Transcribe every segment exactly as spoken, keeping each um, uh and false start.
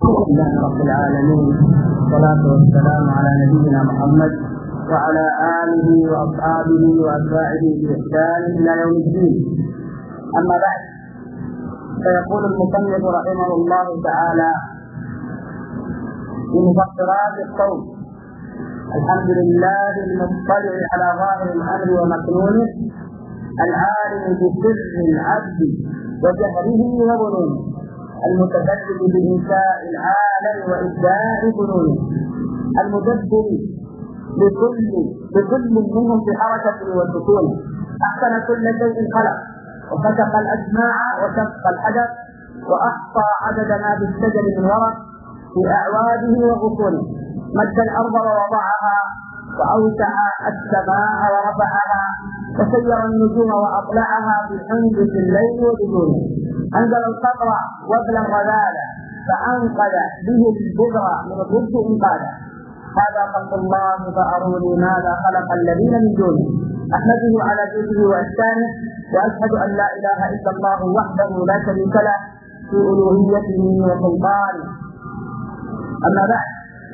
الحمد لله رب العالمين، والصلاة والسلام على نبينا محمد وعلى آله وأصحابه وأتباعه بإحسان إلى يوم الدين. أما بعد، فيقول المصنف رحمه الله تعالى في مفطرات الصوم: الحمد لله المطلع على ظاهر الأمر ومكنونه، العالم بسر العبد وجهره وظنونه، المتبدل بإنشاء العالم وإبداع فنونه، المدبر لكل لكل منهم في حركته وسكونه، أحسن كل شيء خلق وفتق الأسماع وشق الحجر وأحصى عدد ما بالشجر من ورق في أعواده وغصونه، مد الأرض ووضعها وأوسع السماء ورفعها وسير النجوم وأطلعها بالحمد في الليل وبدونه، أنزل القطر وابل الرذاذ فأنقذ به البذر من الرد إنقاذا، هذا خلق الله فأروني ماذا خلق الذين من دونه، أحمده على جوده وإحسانه، وأشهد أن لا إله إلا الله وحده لا شريك له في ألوهيته وسلطانه. أما بعد،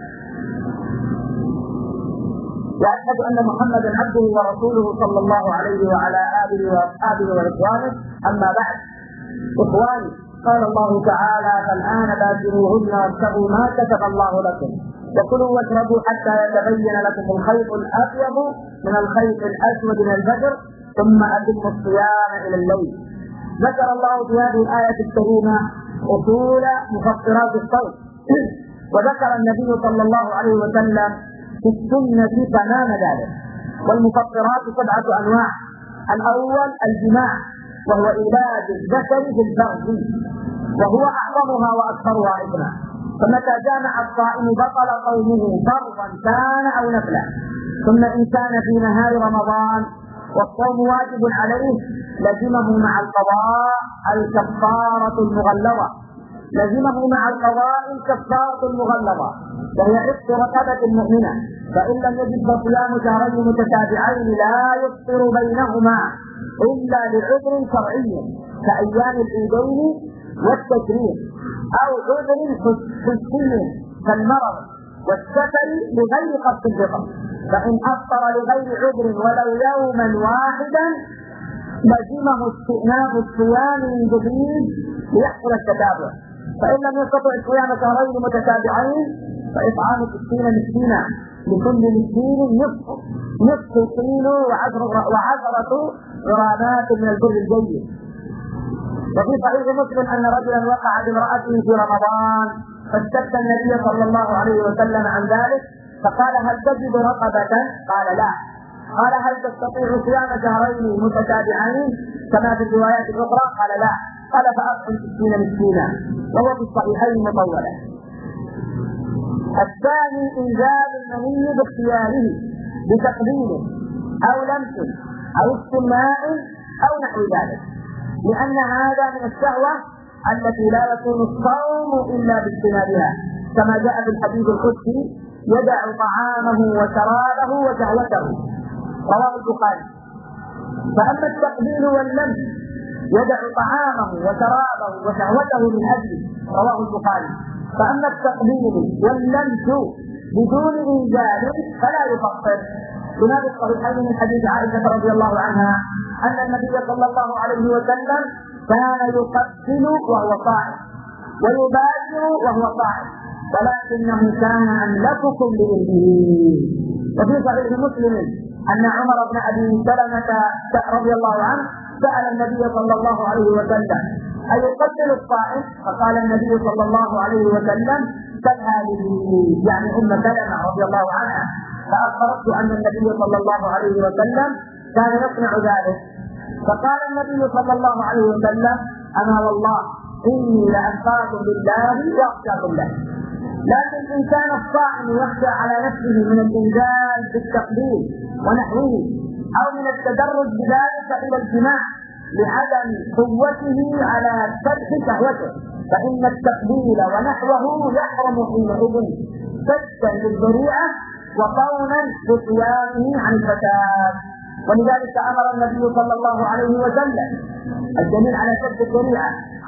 وأشهد أن محمدا عبده ورسوله صلى الله عليه وعلى آله وأصحابه وإخوانه. أما بعد، إخواني، قال الله تعالى: فالآن باشروهن وابتغوا ما كتب الله لكم وكلوا واشربوا حتى يتبين لكم الخيط الأبيض من الخيط الأسود من الفجر ثم أتموا الصيام إلى الليل. ذكر الله في هذه الآية الكريمة أصول مفطرات الصوم، وذكر النبي صلى الله عليه وسلم في السنة تمام ذلك. والمفطرات سبعة أنواع: الأول الجماع، وهو إيلاد الذكر بالفرج، وهو أعظمها وأكثرها إثما، فمتى جامع الصائم بطل صومه فرضا كان أو نفلا. ثم إن كان في نهار رمضان والصوم واجب عليه لزمه مع القضاء الكفارة المغلظة لزمه مع القضاء الكفارة المغلظة وهي عتق رقبة مؤمنة، فإن لم يجد فصيام شهرين متتابعين لا يفطر بينهما إلا لعذر شرعي كأيام العيدين والتشريق، أو عذر حسي كالمرض والسفر لغير قصد الفطر، فإن أفطر لغير عذر ولو يوما واحدا لزمه استئناف الصيام من جديد ليحصل التتابع، فإن لم يستطع صيام شهرين متتابعين فإطعام ستين مسكينا، لكل مسكين نصف نصف كيلو وعشرة غرامات من البر الجيد. وفي صحيح مسلم أن رجلا وقع بامرأته في رمضان فاستفتى النبي صلى الله عليه وسلم عن ذلك، فقال: هل تجد رقبة؟ قال: لا. قال: هل تستطيع صيام شهرين متتابعين كما في الروايات الأخرى؟ قال: لا. قال: فأطعم ستين مسكينا، وهو في الصحيحين مطولا. الثاني إنزال المني باختياره بتقديمه أو لمس أو استماع أو نحو ذلك، لأن هذا من الشهوة التي لا يكون الصوم إلا باجتنابها، كما جاء في الحديث القدسي: يدع طعامه وشرابه وشهوته، رواه البخاري. فأما التقبيل واللمس يدع طعامه وشرابه وشهوته من أجله، رواه البخاري. فأما التقبيل واللمس بدون إنزال فلا يفطر، لما في الصحيحين من حديث عائشة رضي الله عنها أن النبي صلى الله عليه وسلم كان يقبل وهو صائم ويباشر وهو صائم، ولكنه كان أملككم لإذنه. وفي صحيح مسلم أن عمر بن أبي سلمة رضي الله عنه سأل النبي صلى الله عليه وسلم: أيقبل الصائم؟ فقال النبي صلى الله عليه وسلم: بل هذه يعني أم سلمة رضي الله عنها، فأخبرت أن النبي صلى الله عليه وسلم كان يصنع ذلك، فقال النبي صلى الله عليه وسلم: أنا والله إني لأخافكم بالله وأخشاكم له. لكن إن كان الصائم يخشى على نفسه من الإنزال بالتقبيل ونحوه أو من التدرج بذلك إلى الجماع لعدم قوته على فتح شهوته، فإن التقبيل ونحوه يحرم حينئذ سدا للذريعة وقونا بصيامه عن الفساد. ولذلك أمر النبي صلى الله عليه وسلم الدليل على سد الذريعة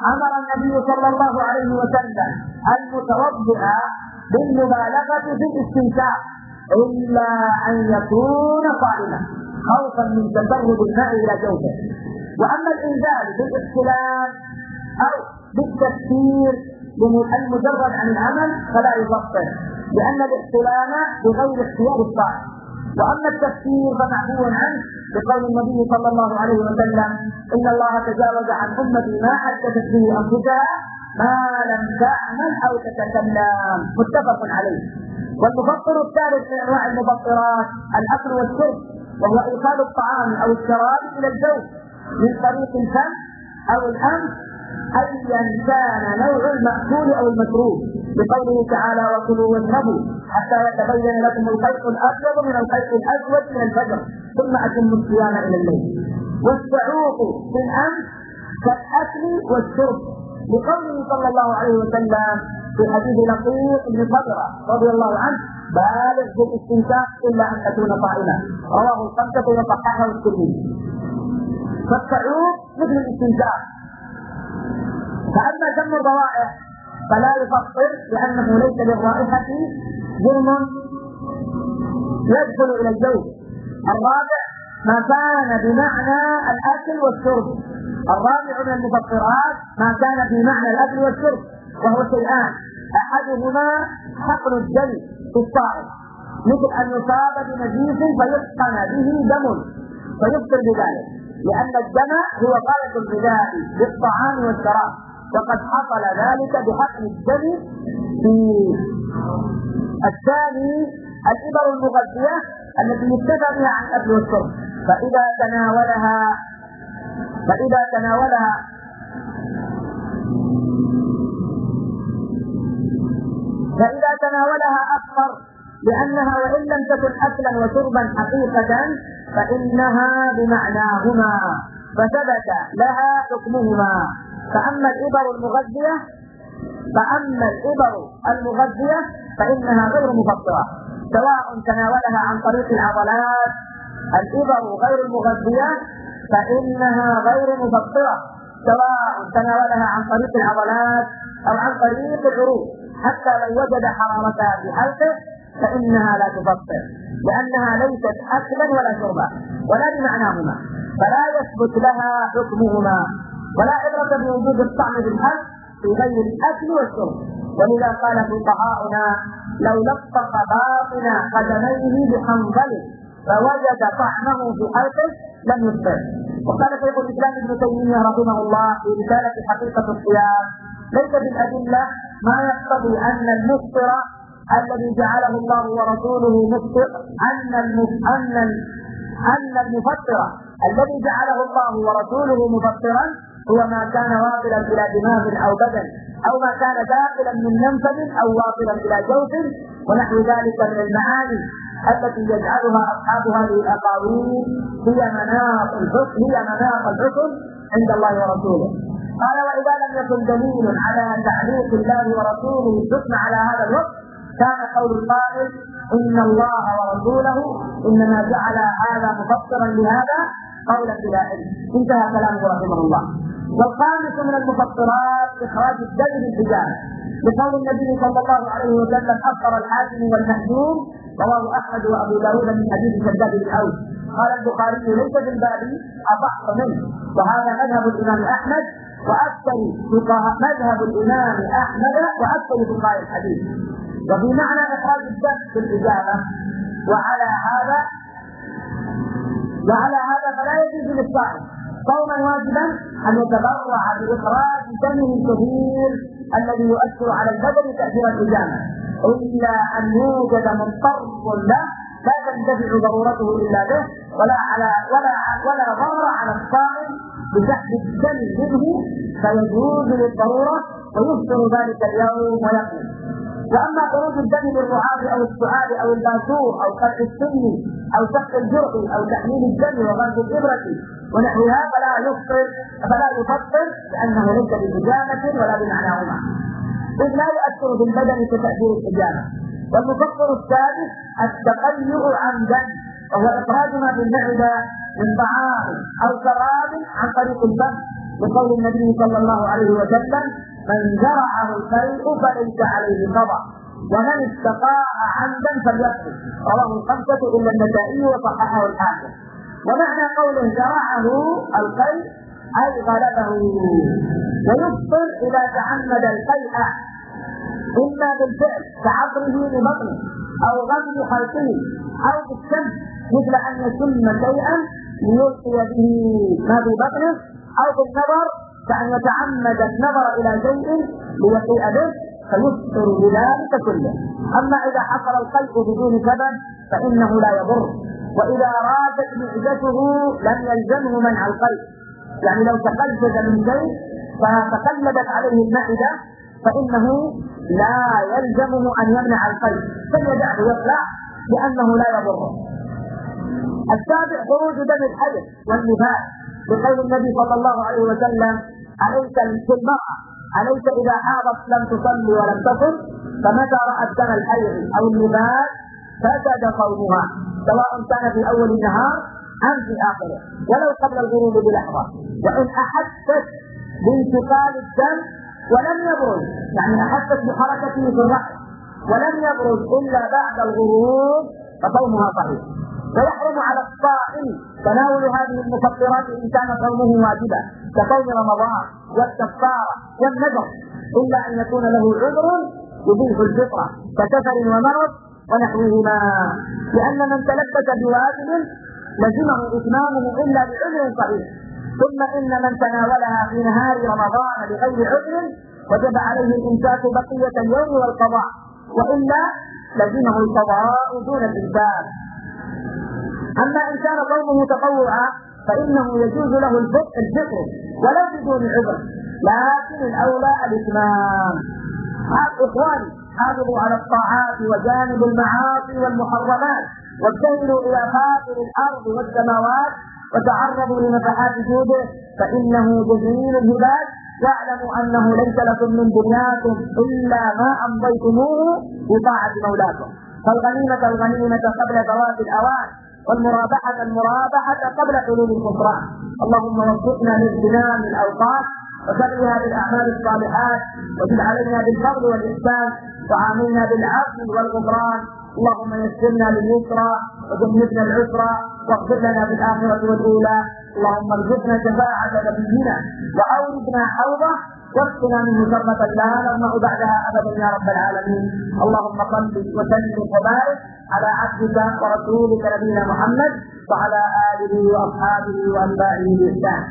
أمر النبي صلى الله عليه وسلم المتوضئ بالمبالغة في الاستنشاق إلا أن يكون صائما خوفا من تسرب الماء إلى جوفه. وأما الإنزال بالاحتلال أو بالتفكير المجرد عن العمل فلا يفطر، لأن الاحتلال بغير اختيار الصائم. وأما التفكير فمعفو عنه بقول النبي صلى الله عليه وسلم: إن الله تجاوز عن أمتي ما حدثت به أنفسها ما لم تعمل أو تتكلم، متفق عليه. والمفطر الثالث من أنواع المفطرات الأكل والشرب، وهو إيصال الطعام أو الشراب إلى الجوف من طريق الفم أو الأنف أيا كان نوع المأكول أو المشروب، بقوله تعالى: وكلوا واشربوا حتى يتبين لكم الخيط الأبيض من الخيط الأسود من الفجر ثم أتموا الصيام إلى الليل. والسعوق في الأنف كالأكل والشرب، لقوله صلى الله عليه وسلم في حديث لقيط بن صبرة رضي الله عنه: بالغ في الاستنشاق إلا أن تكون صائما، رواه الخمسة وصححه الترمذي. فالسعوق مثل الاستنشاق. فأما دم الروائح فلا يفطر لأنه ليس للرائحة جرم يدخل إلى الجوف. الرابع ما كان بمعنى الأكل والشرب. الرابع من المفطرات ما كان بمعنى الأكل والشرب، وهو شيئان: أحدهما حقن الدم في الصائم، مثل أن يصاب بنزيف فيحقن به دم فيفطر بذلك، لأن الدم هو غاية الغذاء بالطعام والشراب، وقد حصل ذلك بحقن الدم فيه. الثاني الإبر المغذية التي يكتفى بها عن الأكل والشرب، فإذا تناولها فإذا تناولها فإذا تناولها أفطر، لأنها وإن لم تكن أكلا وشربا حقيقة فإنها بمعناهما فثبت لها حكمهما. فأما الإبر المغذية فأما الإبر المغذية فإنها غير مفطرة، سواء تناولها عن طريق العضلات. الإبر غير المغذية فإنها غير مفطرة، سواء تناولها عن طريق العضلات أو عن طريق العروق، حتى لو وجد حرارتها في حلقه فإنها لا تفطر، لأنها ليست أكلا ولا شربا ولا بمعناهما، فلا يثبت لها حكمهما. ولا عبرة بوجود الطعم بالحلق في غير الأكل والشرب. ولذا قال فقهاؤنا: لو لطخ باطن قدميه بحنظل فوجد طعمه في حلقه لم يفطر. وقال شيخ الإسلام ابن تيمية رحمه الله في رسالة حقيقة الصيام: ليس بالأدلة ما يقتضي أن المفطر الذي جعله الله ورسوله مفطر أن أن أن المفطر الذي جعله الله ورسوله مفطرا هو ما كان واصلا إلى دماغ أو بدن، أو ما كان داخلا من منفذ أو واصلا إلى جوف ونحو ذلك من المعاني التي يجعلها أصحاب هذه الأقاويل هي مناط الحكم هي مناط الحكم عند الله ورسوله. قال: وإذا لم يكن دليل على تعليق الله ورسوله الحكم على هذا الوقت كان قول القائل: إن الله ورسوله إنما جعل هذا مفسرا لهذا قولا بلا علم. انتهى كلامه رحمه الله. والخامس من المفطرات إخراج الدم بالحجامة، بقول النبي صلى الله عليه وسلم: أفطر الحاكم والمحجوم، رواه أحمد وأبو داود من حديث شداد بن أوس. قال البخاري: ليس في الباب أصح منه، وهذا مذهب الإمام أحمد وأكثر فقهاء مذهب الإمام أحمد وأكثر فقهاء الحديث. وفي معنى إخراج الدم بالحجامة. وعلى هذا وعلى هذا فلا يجوز للصائم صوما واجبا أن يتبرع بإخراج دمه الكثير الذي يؤثر على البدن تأثير الحجامة، إلا أن يوجد مضطر له لا تندفع ضرورته إلا به، ولا على ولا ولا ضرر على الصائم بسحب الدم منه فيجوز للضرورة ويفطر ذلك اليوم ويقوم. وأما خروج الدم بالرعاة أو السعال أو الباسور أو قطع السن أو سحب الجرح أو تحميل الدم وغرز الإبرة ونحوها فلا يفطر فلا يفطر لأنه ليس بحجامة ولا بمعناهما، إذ لا يؤثر في البدن كتأثير الحجامة. والمفطر الثالث التقيؤ عمدا، وهو إخراج ما في المعدة من طعام أو شراب عن طريق الفم بقول النبي صلى الله عليه وسلم: من زرعه الخير فليس عليه قضاء، ومن استقاء عمدا فليقضي. رواه الخمسة إلا النسائي وصححه الحاكم. ومعنى قوله زرعه الخير أي غلبه، ويفطر إذا تعمد القيء إما بالفعل كعطره لبطنه أو غمز خلقه أو بالشمس مثل أن يشم شيئا ليلقي به ما في بطنه، أو بالنظر كأن يتعمد النظر إلى شيء ليقيء به فيفطر بذلك كله. أما إذا حصل القيء بدون سبب فإنه لا يضر، وإذا رادت معدته لم يلزمه منع القيء، يعني لو تقلد من شيء فتقلبت عليه المعدة فإنه لا يلزمه أن يمنع القيء، فليدعه يطلع لأنه لا يضره. السابع خروج دم الحدث والنفاس، بقول النبي صلى الله عليه وسلم: عليك في المرأة عليك إذا حاضت لم تصلي ولم تصم، فمتى رأت دم الحيض أو النفاس فسد صومها، سواء كان في أول النهار أم في آخره، ولو قبل الغروب بلحظة. وإن أحست بانتقال الدم ولم يبرز، يعني أحست بحركته في الرأس ولم يبرز إلا بعد الغروب فصومها صحيح. ويحرم على الصائم تناول هذه المفطرات إن كان صومه واجبا كصوم رمضان والكفارة والنذر، إلا أن يكون له عذر يبيح الفطرة كسفر ومرض ونحوهما، لأن من تلبس بواجب لزمه إتمامه إلا بعذر صحيح. ثم إن من تناولها في نهار رمضان بغير عذر وجب عليه الإمساك بقية اليوم والقضاء، وإلا لزمه القضاء دون الإمساك. أما إن كان صومه تطوعا فإنه يجوز له الفطر ولو بدون عذر، لكن الأولى الإتمام. إخواني، حافظوا على الطاعات وجانب المعاصي والمحرمات، وابتهلوا إلى فاطر الأرض والسماوات، وتعرضوا لنفحات جوده فإنه جزيل الهبات. واعلموا أنه ليس لكم من دنياكم إلا ما أمضيتموه بطاعة مولاكم، فالغنيمة الغنيمة قبل فوات الأوان، والمرابحة المرابحة قبل حلول الخسران. اللهم وفقنا لاغتنام الأوقات وشغلها بالأعمال الصالحات، وزد علينا بالفضل والإحسان، وعاملنا بالعفو والغفران. اللهم يسرنا لليسرى وجنبنا العسرى، واغفر لنا في الآخرة والأولى. اللهم ارزقنا شفاعة نبينا وأوردنا حوضه، واسقنا منه شربة لا نظمأ بعدها أبدا يا رب العالمين. اللهم صل وسلم وبارك على عبدك ورسولك نبينا محمد وعلى آله وأصحابه وأتباعه بإحسان.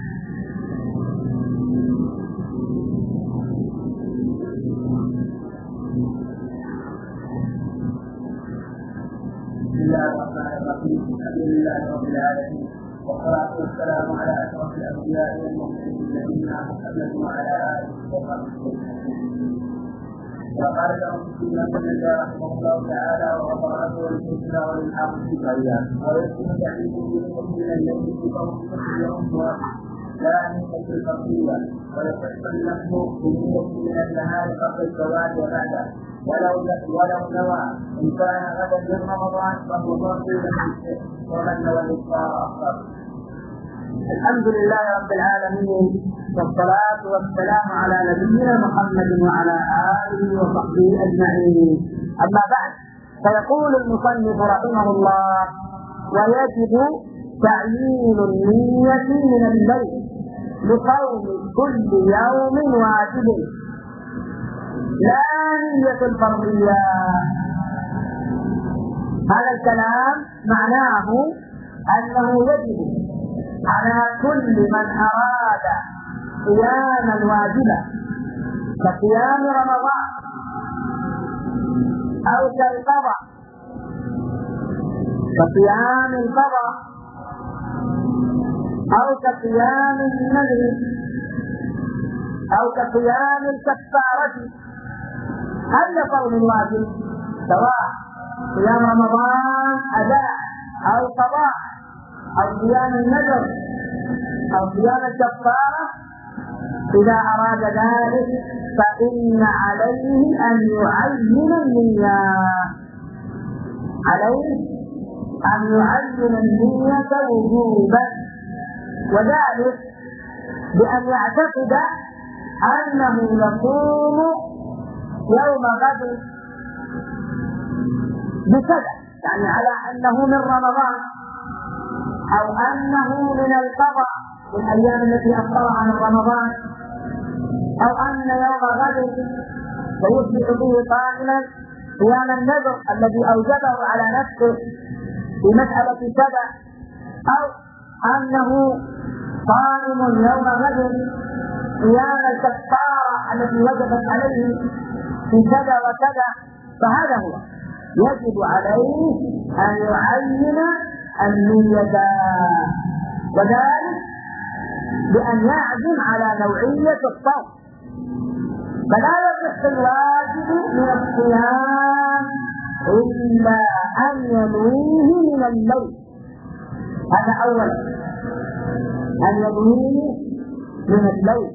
بسم الله الرحمن الرحيم. الحمد لله رب العالمين، والصلاة والسلام على أشرف الأنبياء والمرسلين نبينا محمد وعلى آله وصحبه أجمعين. وقال له فيما سمع رحمه الله تعالى: وغفر له والحسنى والحق في الغياب، ويسكن تعليمه من الذي في قوم يوم واحد لا يمكن الفضيلة، ويصح اللحم بنية من النهار قبل الزواج وبعده، ولو ولو نوى إن كان غدا من رمضان فهو ضرب له ومن نوى الإفطار أفطر. الحمد لله رب العالمين، والصلاة والسلام على نبينا محمد وعلى آله وصحبه أجمعين. أما بعد، فيقول المصنف رحمه الله: ويجب تعيين النية من الليل لصوم كل يوم واجب، لا نية الفرضية. هذا الكلام معناه أنه يجب على كل من أراد قياما واجبا كقيام رمضان أو كالقضاء كقيام القضاء أو كقيام النذر أو كقيام الكفارة، أي صوم واجب، سواء قيام رمضان أداء أو قضاء أو قيام النذر أو قيام الكفارة، إذا أراد ذلك فإن عليه أن يعين النية، عليه أن يعين النية وجوبا، وذلك بأن يعتقد أنه يصوم يوم غد بكذا، يعني على أنه من رمضان أو أنه من القضاء في الأيام التي أفطر عن رمضان، أو أن يوم غد سيصبح به قائما قيام النذر الذي أوجبه على نفسه في مسألة كذا، أو أنه صائم يوم غد قيام الكفارة التي وجبت عليه في كذا وكذا، فهذا هو يجب عليه أن يعين النية، وذلك بأن يعزم على نوعية الصوم، فلا يصح الواجب من الصيام إلا أن ينويه من الليل. هذا أولا، أن ينويه من الليل.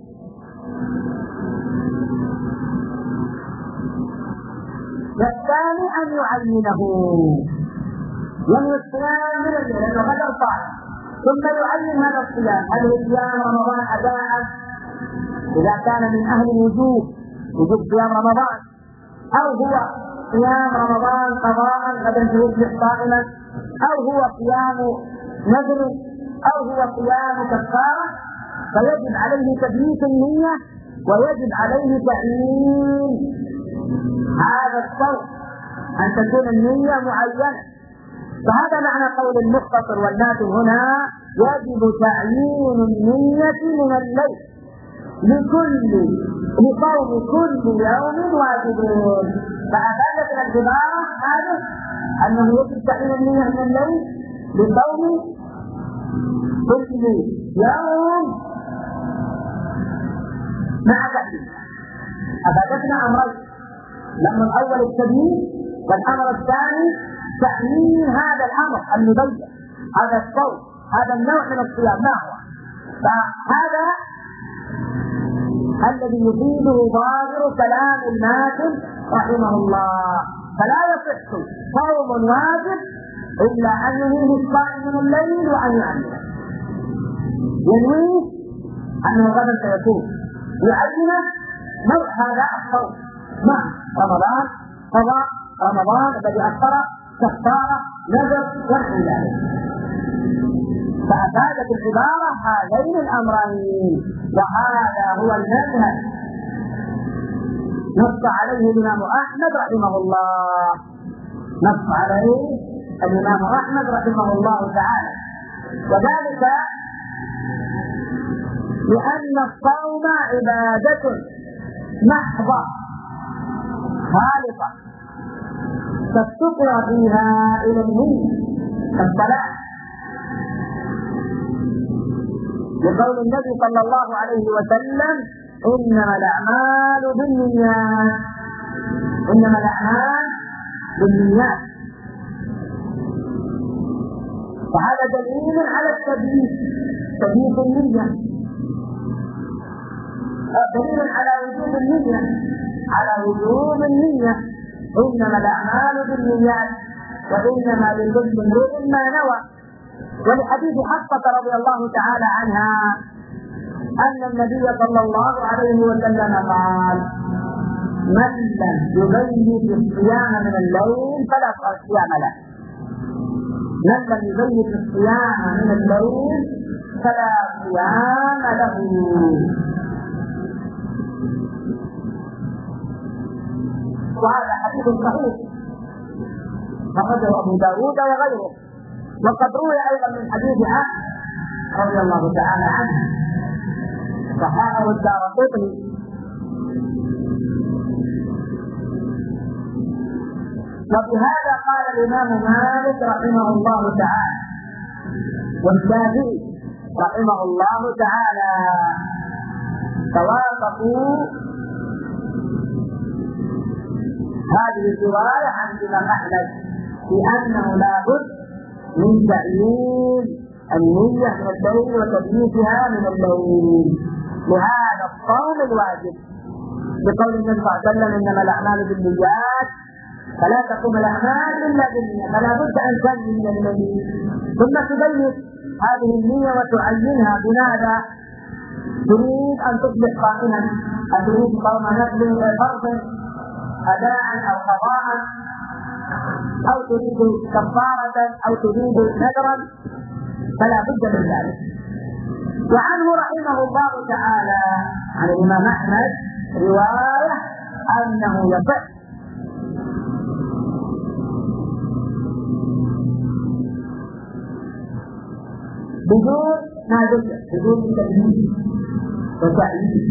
والثاني أن يعينه، ينوي الصيام من الليل لأنه غدا صائم، ثم يعين هذا الصيام، هل هو صيام رمضان أداء إذا كان من أهل الوجوب وجوب صيام رمضان، أو هو صيام رمضان قضاء غدا يصبح صائما، أو هو صيام نذر، أو هو صيام كفارة، فيجب عليه تثبيت النية ويجب عليه تعيين هذا الصوم، أن تكون النية معينة. فهذا معنى قول المختصر والناتج هنا: يجب تعيين النية من الليل لكل لصوم كل يوم واجبين. فأفادت العبارة هذه أنه يجب تعيين النية من الليل لصوم كل يوم مع تأكيد. أفادتنا أمرين: الأمر الأول التبيين، والأمر الثاني تعيين هذا الأمر المبين، هذا الصوم، هذا النوع من الصيام ما هو. فهذا الذي يفيده ظاهر كلام الماتن رحمه الله. فلا يصح صوم واجب إلا أن ينويه الصائم من الليل وأن يعينه، ينويه أنه غدا سيكون، يعينه نوع هذا الصوم مع رمضان، قضاء رمضان الذي أفطر، كفارة، نذر، ونحو ذلك. فأفادت العبارة هذين الأمرين، وهذا هو المذهب نص عليه الإمام أحمد رحمه الله، نص عليه الإمام أحمد رحمه الله تعالى، وذلك لأن الصوم عبادة محضة خالصة تفتقر فيها إلى النية كالصلاة، لقول النبي صلى الله عليه وسلم: إنما الأعمال بالنيات، إنما الأعمال بالنيات. وهذا دليل على التبييت، تبييت النية، دليل على وجوب النية، على وجوب النية. إنما الأعمال بالنيات وإنما لكل امرئ ما نوى. ولحديث حفصة رضي الله تعالى عنها أن النبي صلى الله عليه وسلم قال: من لم يبيت الصيام من الليل فلا صيام له، من لم يبيت الصيام من الليل فلا صيام له. وهذا حديث صحيح أخرجه أبو داود وغيره، وقد روي أيضا من حديث عائشة رضي الله تعالى عنها صححه الدارقطني. وبهذا قال الإمام مالك رحمه الله تعالى والشافعي رحمه الله تعالى، توافقوا هذه الرواية عن الإمام أحمد في أنه لا بد من تعيين النية من الليل وتبييتها من الليل لهذا الصوم الواجب، بقول النبي صلى الله عليه وسلم: إنما الأعمال بالنيات فلا تقوم الأعمال إلا بالنية، فلا بد أن تنوي من الليل ثم تبيت هذه النية وتعينها بماذا؟ تريد أن تصبح صائما، أن تريد صوم نفل فرض أداء أو قضاء، أو تريد كفارة أو تريد نذرا، فلا بد من ذلك. وعنه رحمه الله تعالى عن الإمام أحمد رواية أنه يصح بدون ما ذكر، بدون تمييز وتعيين.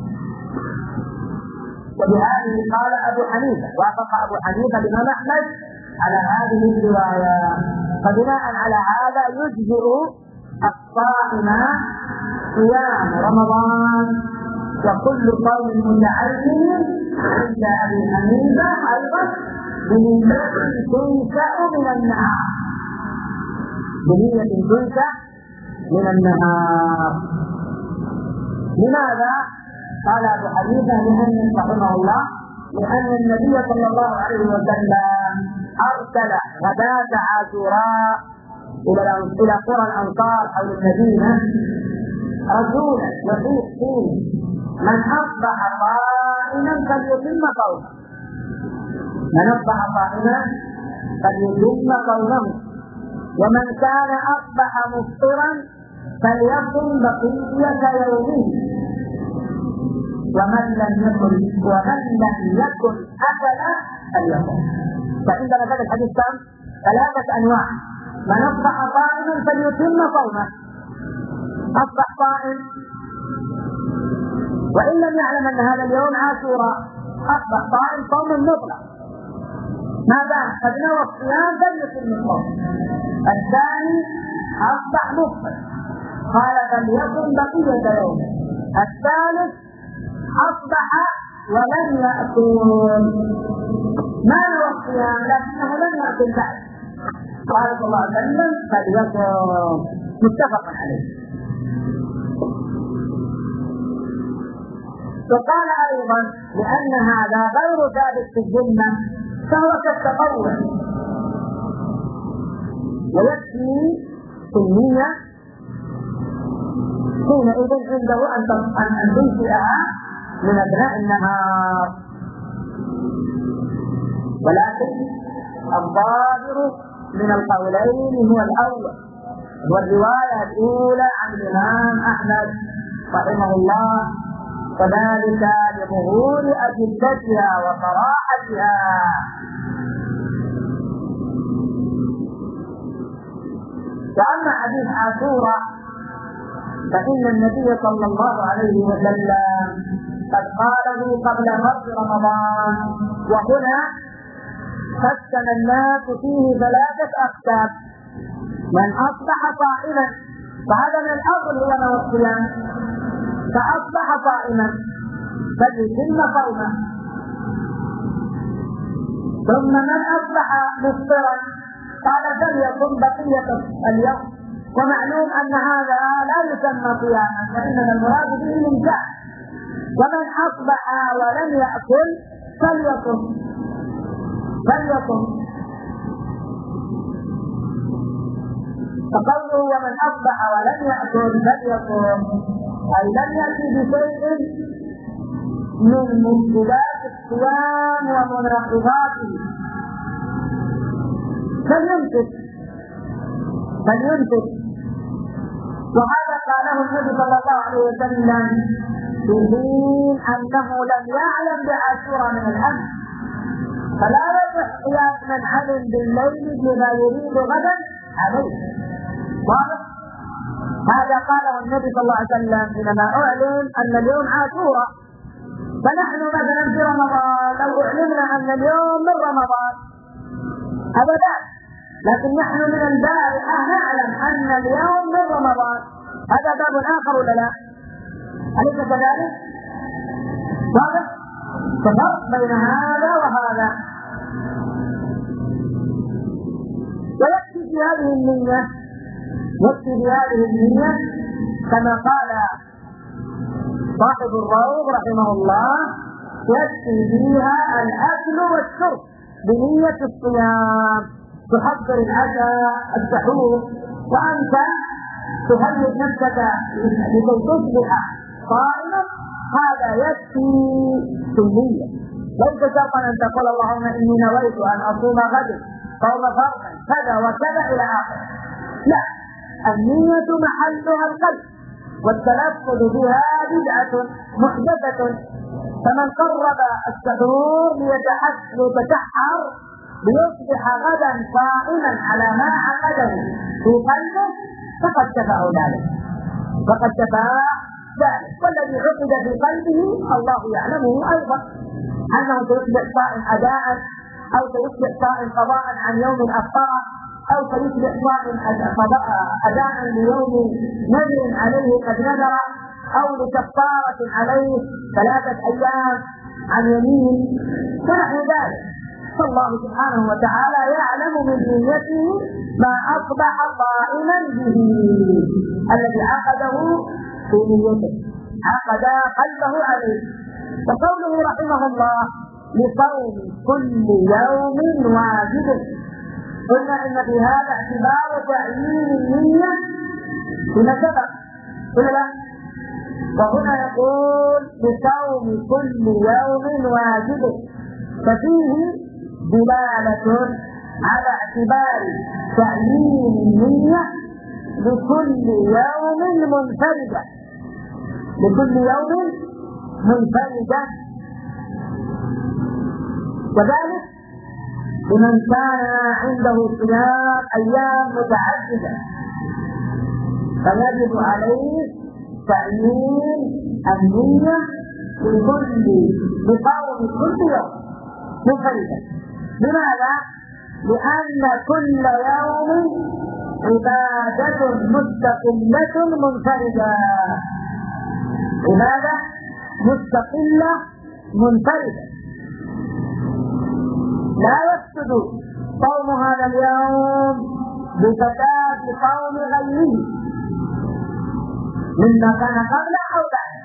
وبهذه قال أبو حنيفة، وافق أبو حنيفة الإمام أحمد على هذه الرواية. فبناء على هذا يجزئ الصائم صيام رمضان وكل صوم متعين عند أبي حنيفة أيضا بنية تنشأ من النهار، بنية تنشأ من النهار. لماذا؟ قال أبو حنيفة لأن رحمه الله لأن النبي صلى الله عليه وسلم أرسل غداة عاشوراء إلى إلى قرى الأنصار حول المدينة رسولا يقول فيه من أصبح صائما فليتم صومه، من أصبح صائما فليتم صومه، ومن كان أصبح مفطرا فليصم بقية يومه، ومن لم يكن ومن لم يكن أكل فليصم. فعندنا هذا الحديث كم؟ ثلاثة أنواع. من أصبح صائما فليتم صومه، أصبح صائم وإن لم يعلم أن هذا اليوم عاشوراء أصبح صائم صوم مطلق، ما دام قد نوى الصيام فليتم الصوم. الثاني أصبح مفطر قال فليصم بقية يومه. الثالث أصبح ولم يأكل، ما نوى الصيام لكنه لم يأكل بعد، قال صلى الله عليه وسلم فليصم، متفق عليه. وقال أيضا لأن هذا غير ثابت في الذمة فهو كالتطوع، ويكفي في النية حينئذ عنده أن تنشئها من أثناء النهار. ولكن الظاهر من القولين هو الأول، والرواية الأولى عن الإمام أحمد رحمه الله، وذلك لظهور أدلتها وصراحتها. وأما حديث عاشوراء فإن النبي صلى الله عليه وسلم قد قاله قبل فرض رمضان، وهنا قسم الناس فيه ثلاثة أقسام: من أصبح صائما، فهذا من الأصل هو نوى الصيام، فأصبح صائما فليتم صومه. ثم من أصبح مفطرا قال فليصم بقية اليوم، ومعلوم أن هذا لا يسمى صياما وإنما المراد به الإمساك. ومن أصبح ولم يأكل فليصم فليصم فقوله ومن أصبح ولم يأكل فليصم أي لم يأتي بشيء من مفسدات الصيام ومناقضاته فليمسك فليمسك وهذا قاله النبي صلى الله عليه وسلم في حين أنه لم يعلم بعاشوراء من الأمر، فلا يصح صيام من علم بالليل بما يريد غدا عليه. واضح؟ هذا قاله النبي صلى الله عليه وسلم حينما أعلن أن اليوم عاشوراء. فنحن مثلا في رمضان لو أعلمنا أن اليوم من رمضان أبدا، لكن نحن من البارحة نعلم أن اليوم من رمضان، هذا باب آخر ولا لا؟ أليس كذلك؟ واضح؟ ففرق بين هذا وهذا. ويكفي في هذه النية يكفي بهذه النية كما قال صاحب الروض رحمه الله: يكفي فيها الأكل والشرب بنية الصيام، تحضر العشاء السحور وأنت تهيئ نفسك لكي تصبح صائما هذا يكفي سنية، ليس شرطا أن تقول اللهم إني نويت أن أصوم غدا صوم فرض كذا وكذا إلى آخره، لا، النية محلها القلب، والتلفظ بها بدعة محدثة. فمن قرب السحور ليتسحر ليصبح غدا صائما على ما عقده في قلبه فقد كفاه ذلك، فقد كفاه ذلك. والذي عقد في قلبه الله يعلمه أيضا، أنه سيصبح صائم أداء أو سيصبح صائم قضاء عن يوم أفطره أو سيصبح صائم أداء ليوم نذر عليه قد نذر أو لكفارة عليه ثلاثة أيام عن يمين ونحو ذلك. فالله سبحانه وتعالى يعلم من نيته ما أصبح صائما به الذي عقده في نيته، عقد قلبه عليه. وقوله رحمه الله لصوم كل يوم واجب، قلنا إن في هذا اعتبار تعيين النية فيما سبق ولا لا؟ وهنا يقول بصوم كل يوم واجب، ففيه دلالة على اعتبار تعيين النية لكل يوم منفردة، لكل يوم منفردة. وذلك لمن كان عنده صيام أيام متعددة فيجب عليه تعيين النية لكل لصوم كل يوم منفردة. لماذا؟ لأن كل يوم عبادة مستقلة منفردة، عبادة مستقلة منفردة، لا يفسد صوم هذا اليوم بفساد صوم غيره مما كان قبله أو بعده.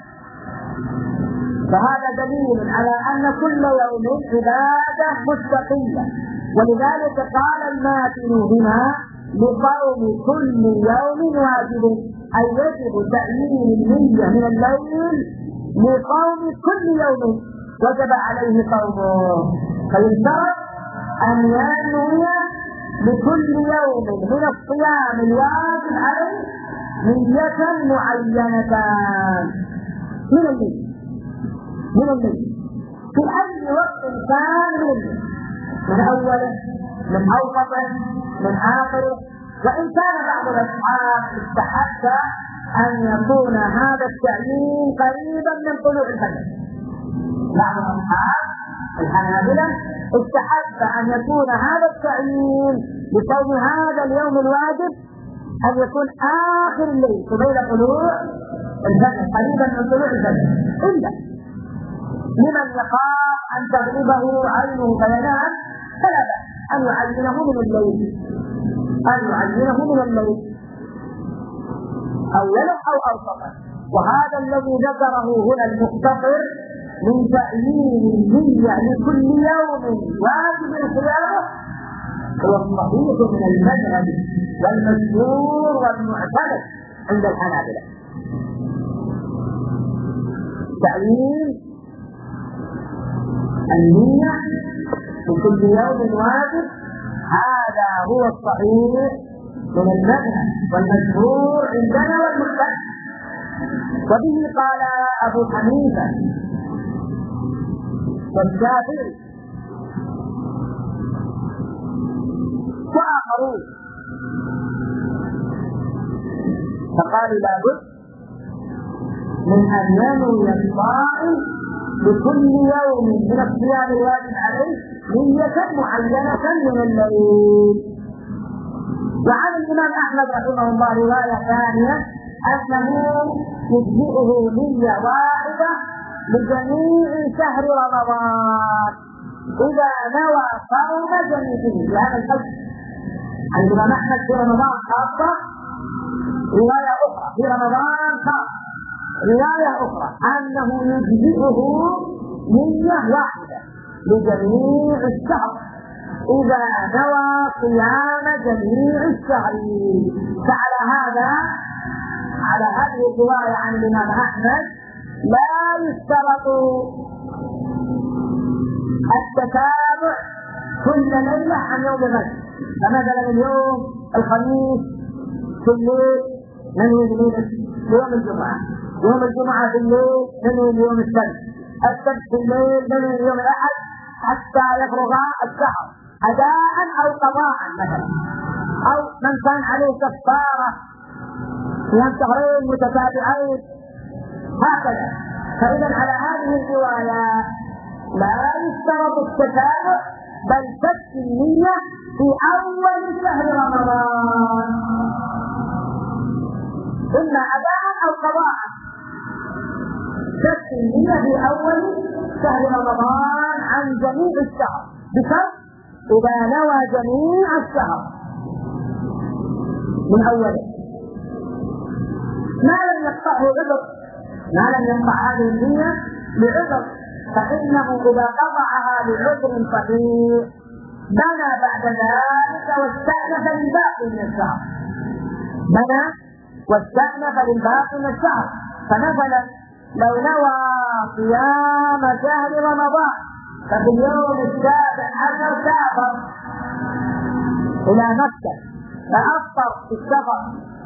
فهذا دليل على أن كل يوم عبادة مستقلة، ولذلك قال الماتن هنا لصوم كل يوم واجب، أي يجب تعيين النية من الليل لصوم كل يوم وجب عليه صومه، فيشترط أن ينوي لكل يوم من الصيام الواجب عليه نية معينة من الليل، من الليل في أي وقت كان من الليل، من أوله من أوسطه من آخره. وإن كان بعض الأصحاب استحق أن يكون هذا التعيين قريبا من طلوع الفجر، بعض الأصحاب الحنابلة استحق أن يكون هذا التعيين بصوم هذا اليوم الواجب أن يكون آخر الليل قبيل طلوع الفجر، قريبا من طلوع الفجر، إلا لمن يخاف أن تغلبه عينه فينام فلا بأس أن يعينه من الليل، أن يعينه من الليل أولا أو أوسطا. وهذا الذي ذكره هنا المختصر من تعيين النية لكل يوم واجب صيامه هو الصحيح من المذهب والمشهور والمعتمد عند الحنابلة. تعيين النية لكل يوم واجب هذا هو الصحيح من المذهب والمشهور عندنا والمعتمد، وبه قال أبو حنيفة والشافعي وآخرون، فقالوا لابد من أن ينوي الصائم لكل يوم من الصيام الواجب عليه نية معينة من الليل. وعن الإمام أحمد رحمه الله رواية ثانية أنه يجزئه نية واحدة لجميع شهر رمضان إذا نوى صوم جميعه لهذا الحج. عن الإمام أحمد في رمضان خاصة، رواية أخرى في رمضان خاصة، رواية أخرى أنه يجزئه نية واحدة لجميع الشهر إذا نوى صيام جميع الشهر. فعلى هذا على هذه الرواية عن الإمام أحمد لا يشترط التتابع كل ليلة عن يوم غد. فمثلا اليوم الخميس في الليل ننوي يوم الجمعة، يوم الجمعة في الليل ننوي يوم السبت، السبت في الليل ننوي يوم الأحد حتى يفرغ الشهر أداء أو قضاء مثلا، أو من كان عليه كفارة صيام شهرين متتابعين هكذا. فإذا على هذه الرواية لا يشترط التتابع بل تكفي النية في أول شهر رمضان إما أداء أو قضاء. تكفي النية في أول شهر رمضان عن جميع الشهر بشرط إذا نوى جميع الشهر من أوله، ما لم يقطعه عذر، ما لم يقطع هذه النية بعذر، فإنه إذا قطعها بعذر صحيح بنى بعد ذلك واستأنف للباقي من الشهر، بنى واستأنف للباقي من الشهر. فمثلا لو نوى صيام شهر رمضان ففي اليوم السابع عشر سافر إلى مكة فأفطر في السفر،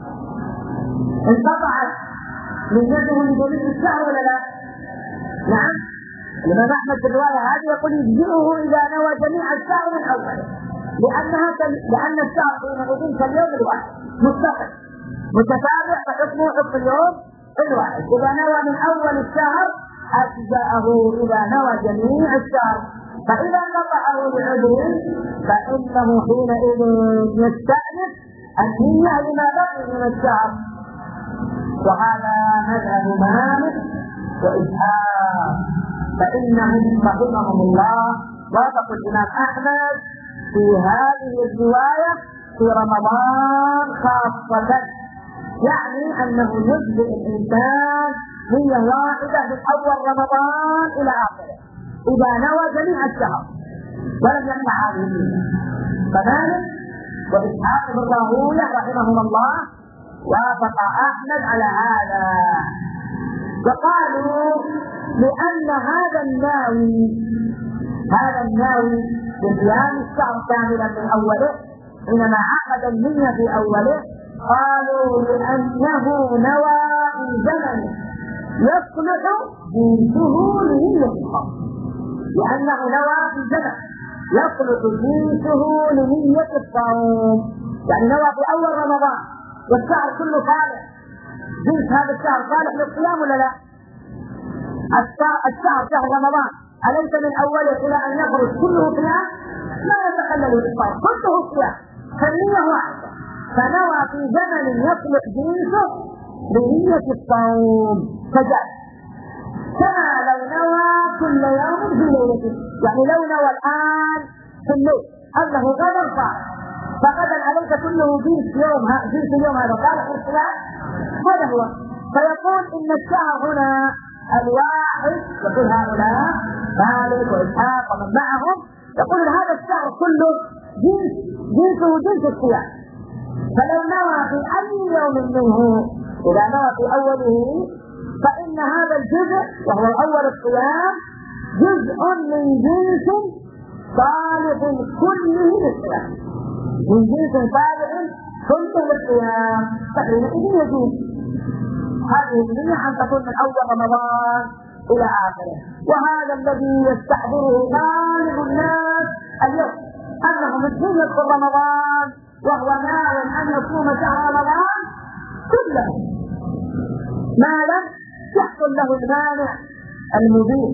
انقطعت نيته لجميع الشهر ولا لا؟ نعم. الإمام أحمد في الرواية هذه يقول يجزئه إذا نوى جميع الشهر من أوله، لأنها لأن الشهر حينئذ كاليوم الواحد متصل متتابع فحكمه حكم اليوم الواحد. إذا نوى من أول الشهر أجزأه إذا نوى جميع الشهر، فإذا قطعه بعذر فإنه حينئذ يستأنف النية لما بقي من الشهر. وهذا مذهب مالك وإسحاق، فإنهم رحمهم الله وافقوا الإمام أحمد في هذه الرواية في رمضان خاصة، يعني أنه يجزئ الإنسان نية واحدة من أول رمضان إلى آخره إذا نوى جميع الشهر ولم يقطع هذه النية. فمالك وإسحاق بن راهويه رحمهم الله وافق أحمد على هذا، وقالوا لأن هذا الناوي هذا الناوي بصيام الشهر كاملا من أوله حينما عقد النية في أوله، قالوا لأنه نوى في زمن يصلح جنسه لنية الصوم، لأنه نوى في زمن يصلح جنسه لنية الصوم، يعني نوى في أول رمضان والشهر كله صالح، جنس هذا الشهر صالح للصيام ولا لا؟ الشهر شهر رمضان أليس من أوله إلى أن يخرج كله صيام؟ لا يتخلل بالصوم كله صيام، فالنية واحدة، فنوى في زمن يصلح جنسه بنية الصوم فجاء. كما لو نوى كل يوم في ليلته، يعني لو نوى الآن في الليل أنه غدا صار فغدا عليك كله جنس يوم جنس اليوم هذا صالح للصيام، هذا هو. فيقول إن الشهر هنا الواحد، يقول هؤلاء مالك وإسحاق ومن معهم يقول هذا الشهر كله جنس جنسه جنس الصيام، فلو نوى في أي يوم منه إذا نوى في أوله فإن هذا الجزء وهو أول الصيام جزء من جنس صالح كله للصيام، من جنس صالح كله للصيام، فحينئذ يجوز هذه النية أن تكون من أول رمضان إلى آخره. وهذا الذي يستحضره غالب الناس اليوم، أنه مسلم يدخل رمضان وهو ناوي أن يصوم شهر رمضان كله ما لم يحصل له المانع المبين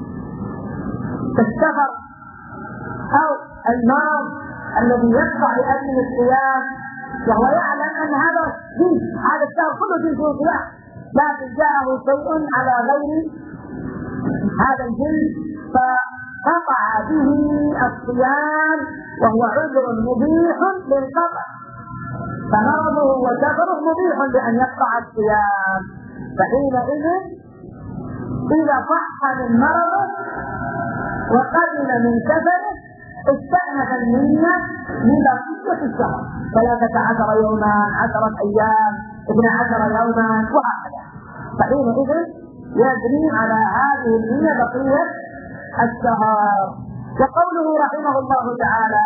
كالسفر أو المرض الذي يدفع لأجل الصيام، وهو يعلم أن هذا جنس هذا الشهر كله جنس الصيام، لكن جاءه شيء على غير هذا الجنس فقطع به الصيام وهو عذر مبيح للقطع، فمرضه وسفره مبيح بأن يقطع الصيام، فحينئذ إذا صح من مرضه وقبل من سفره استأنف النية من بقية الشهر ثلاثة عشر يوما، عشرة أيام، اثنى عشر يوما، وهكذا. فحينئذ يجري على هذه النية بقية الشهر. وقوله رحمه الله تعالى: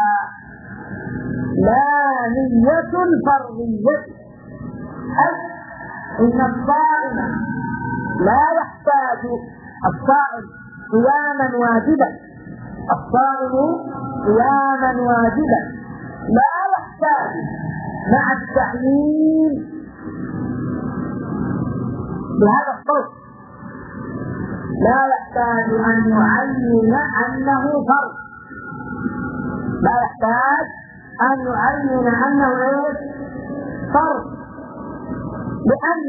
لا نية فرضية، أي إن الصائم لا يحتاج الصائم صياما واجبا الصائم صياما واجبا لا يحتاج مع التعيين بهذا الصوت، لا يحتاج أن يعين أنه فرض، لا يحتاج أن يعين أنه إيش؟ فرض، لأن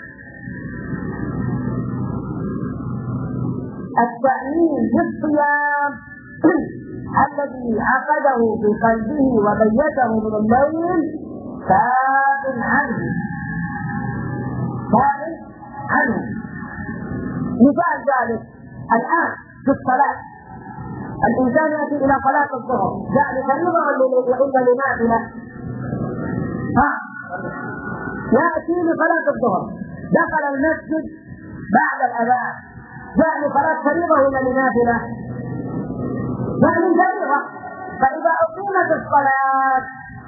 التعيين بالصيام الذي عقده في قلبه وبيته من الليل تاب عنه تاب عنه. مثال ذلك الآن في الصلاة، الإنسان يأتي إلى صلاة الظهر، جاء لفريضة وإلا لنافلة؟ ها يأتي لصلاة الظهر، دخل المسجد بعد الأذان، جاء لصلاة فريضة ولا لنافلة؟ جاء لفريضة. فإذا أقيمت الصلاة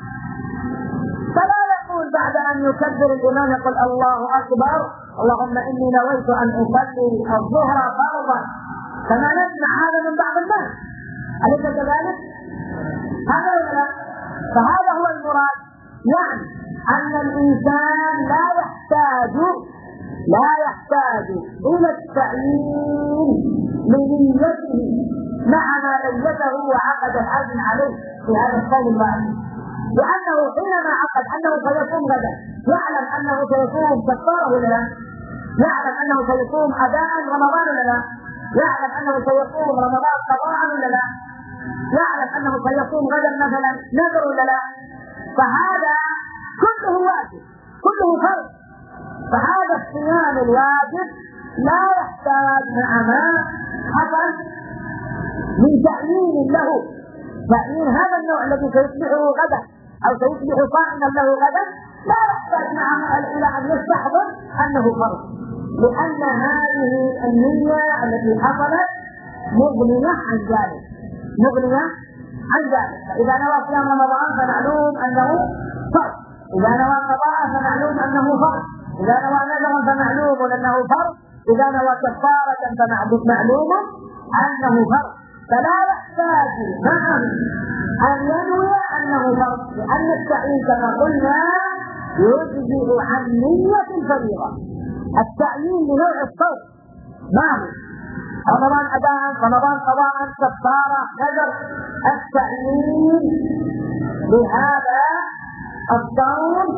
فلا يقول بعد أن يكبر الإمام يقول الله أكبر اللهم إني نويت أن أصلي الظهر فرضا، كما نسمع هذا من بعض الناس، أليس كذلك؟ هذا ولا؟ فهذا هو المراد، يعني أن الإنسان لا يحتاج لا يحتاج إلى التعيين لنيته مع ما ليته وعقد العزم عليه في هذا الصوم الواجب، لأنه حينما عقد أنه سيصوم غدا يعلم أنه سيصوم كفارة ولا لا؟ يعلم أنه سيصوم أداء رمضان ولا لا؟ يعلم أنه سيصوم رمضان قضاء ولا لا؟ يعلم أنه سيصوم غدا مثلا نذر ولا لا؟ فهذا كله واجب، كله فرض. فهذا الصيام الواجب لا يحتاج مع ما حصل من تعيين له، تعيين هذا النوع الذي سيصبحه غدا أو سيصبح صائما له غدا، لا يحتاج مع إلى أن يستحضر أنه فرض، لأن هذه النية التي حصلت مغنية عن ذلك، مغنية عن ذلك. فإذا نوى صيام رمضان فمعلوم أنه فرض، إذا نوى قضاء فمعلوم أنه فرض، إذا نوى نذرا فمعلوم أنه فرض، إذا نوى كفارة فمعلوم أنه فرض. فلا يحتاج معه أن ينوي أنه فرض، لأن التعيين كما قلنا يجزئ عن نية الفريضة. التعيين لنوع الصوم ما هو؟ رمضان أداء، رمضان قضاء، كفارة، نذر. التعيين لهذا الصوم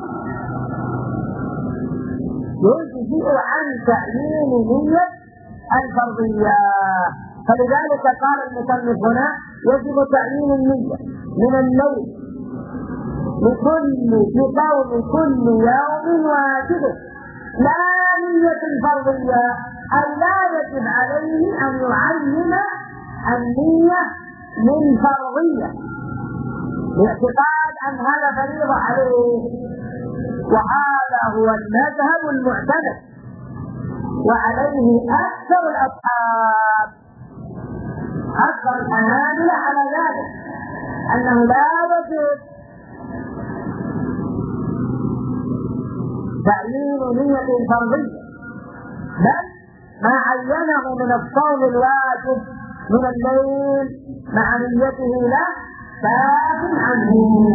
يجزئ عن تعيين نية الفرضية. فلذلك قال المصنف هنا يجب تعيين النية من الليل لكل بصوم كل يوم واجبه، لا نية الفرضية، أي لا يجب عليه أن يعين النية من فرضية باعتقاد أن هذا فريضة عليه، وهذا هو المذهب المعتمد وعليه أكثر الأصحاب، أكثر الحنابلة على ذلك، أنه لا يجب تعيين نية فرضية، بل ما عينه من الصوم الواجب من الليل مع نيته له تاب عنه.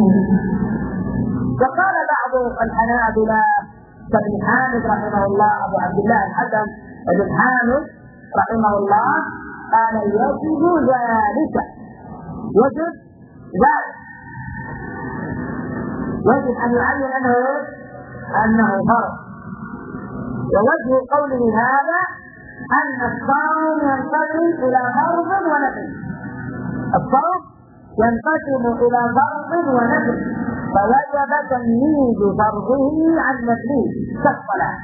وقال بعض الحنابلة كابن حامد رحمه الله، أبو عبد الله الحسن بن حامد رحمه الله، قال يجب ذلك، يجب ذلك، يجب أن يعين أنه أنه فرض. ووجه قوله هذا أن الصوم ينقسم إلى فرض ونفل، الصوم ينقسم إلى فرض ونفل، فوجب تمييز فرضه عن نفله كالصلاة.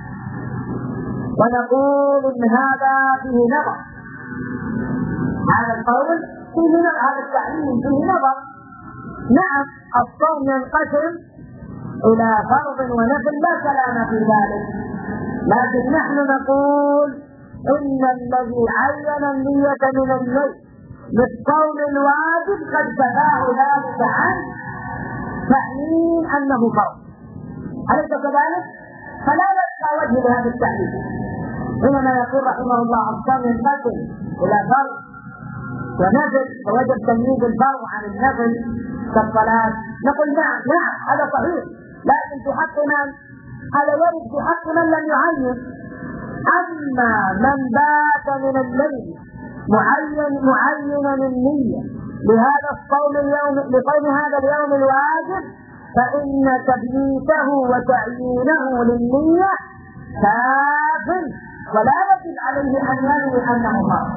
ونقول إن هذا فيه نظر، هذا القول فيه نظر، هذا التعيين فيه نظر. نعم الصوم ينقسم إلى فرض ونفل لا كلام في ذلك، لكن نحن نقول إن الذي عين النية من الليل للصوم الواجب قد كفاه ذلك عنه تعيين أنه فرض، أليس كذلك؟ فلا يبقى وجه لهذا التعليل. إنما يقول رحمه الله الصوم ينقسم إلى فرض ونفل، فوجب تمييز الفرض عن النفل كالصلاة. نقول نعم نعم هذا صحيح، لكن في حق من؟ هذا يرد في حق من لم يعين. أما من بات من الليل معين معينا النية لهذا الصوم اليوم لصوم هذا اليوم الواجب، فإن تبييته وتعيينه للنية كاف ولا يجب عليه أن ينوي أنه فرض.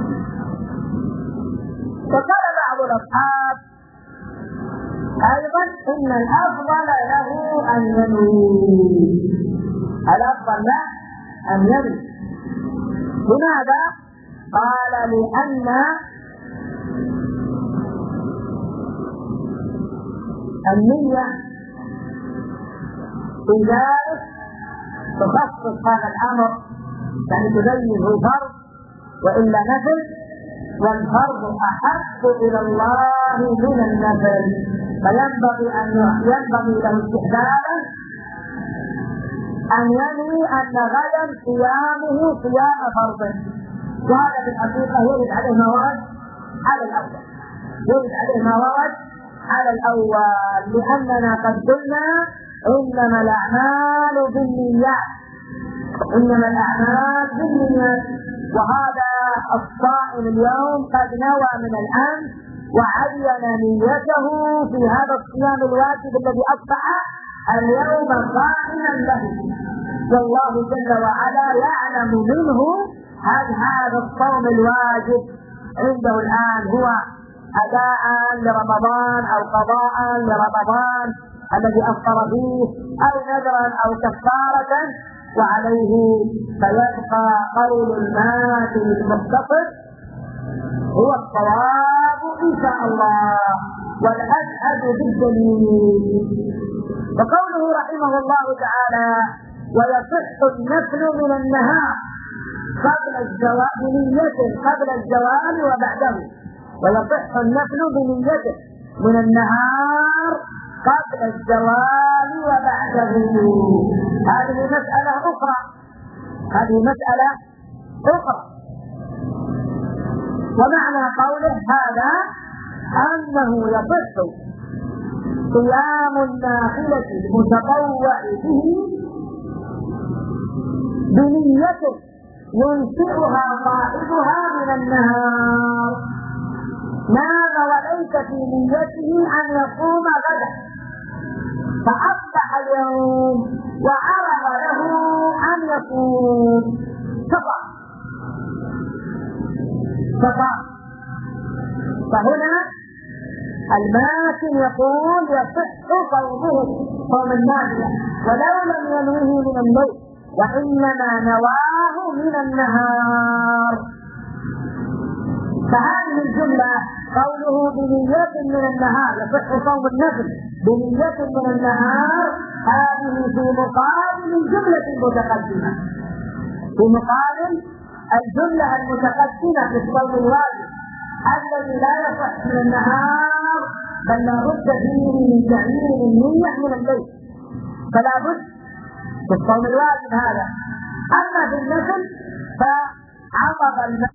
وقال بعض الأصحاب أيضا إن الأفضل له أن ينوي، الأفضل له أن ينوي. لماذا؟ قال لأن النية في ذلك تخصص هذا الأمر، يعني تبين هو فرض وإلا نفل، والفرض أحب إلى الله من النفل، فينبغي أن ينبغي له استحبابا أن ينوي أن غدا صيامه صيام فرض. وهذا في الحقيقة يرد عليه ما ورد على الأول، يرد عليه ما ورد على الأول، لأننا قد قلنا إنما الأعمال بالنيات، إنما الأعمال بالنيات. وهذا الصائم اليوم قد نوى من الآن وعين نيته في هذا الصيام الواجب الذي أصبح اليوم صائما له، والله جل وعلا يعلم منه هل هذا الصوم الواجب عنده الآن هو أداء لرمضان أو قضاء لرمضان الذي أفطر فيه أو نذرا أو كفارة، وعليه فيبقى قول الماتن المختصر هو الصواب إن شاء الله والأشهد بالدليل. وقوله رحمه الله تعالى ويصح النفل من النهار قبل الزوال بنيته قبل الزوال وبعده، ويصح النفل بنيته من النهار قبل الزوال وبعده. هذه مسألة أخرى، هذه مسألة أخرى. ومعنى قوله هذا أنه يصح قيام النافلة المتطوع به بنيته ينشئها صاحبها من النهار، نام وليس في نيته أن يصوم غدا، فأصبح اليوم وعرض له أن يصوم كفى كفى. فهنا الماتن يقول يصح صومه صوم النافلة ولو لم ينوه من الليل، وإنما نواه من النهار. فهذه الجملة قوله بنية من النهار يصح صوم النفل بنية من النهار، هذه في مقابل الجملة المتقدمة، في مقابل الجملة المتقدمة في الصوم الواجب الذي لا يصح من النهار بل لا بد فيه من تعيين النية من الليل، فلا بد في الصوم الواجب هذا. أما في النفل فعقب الماء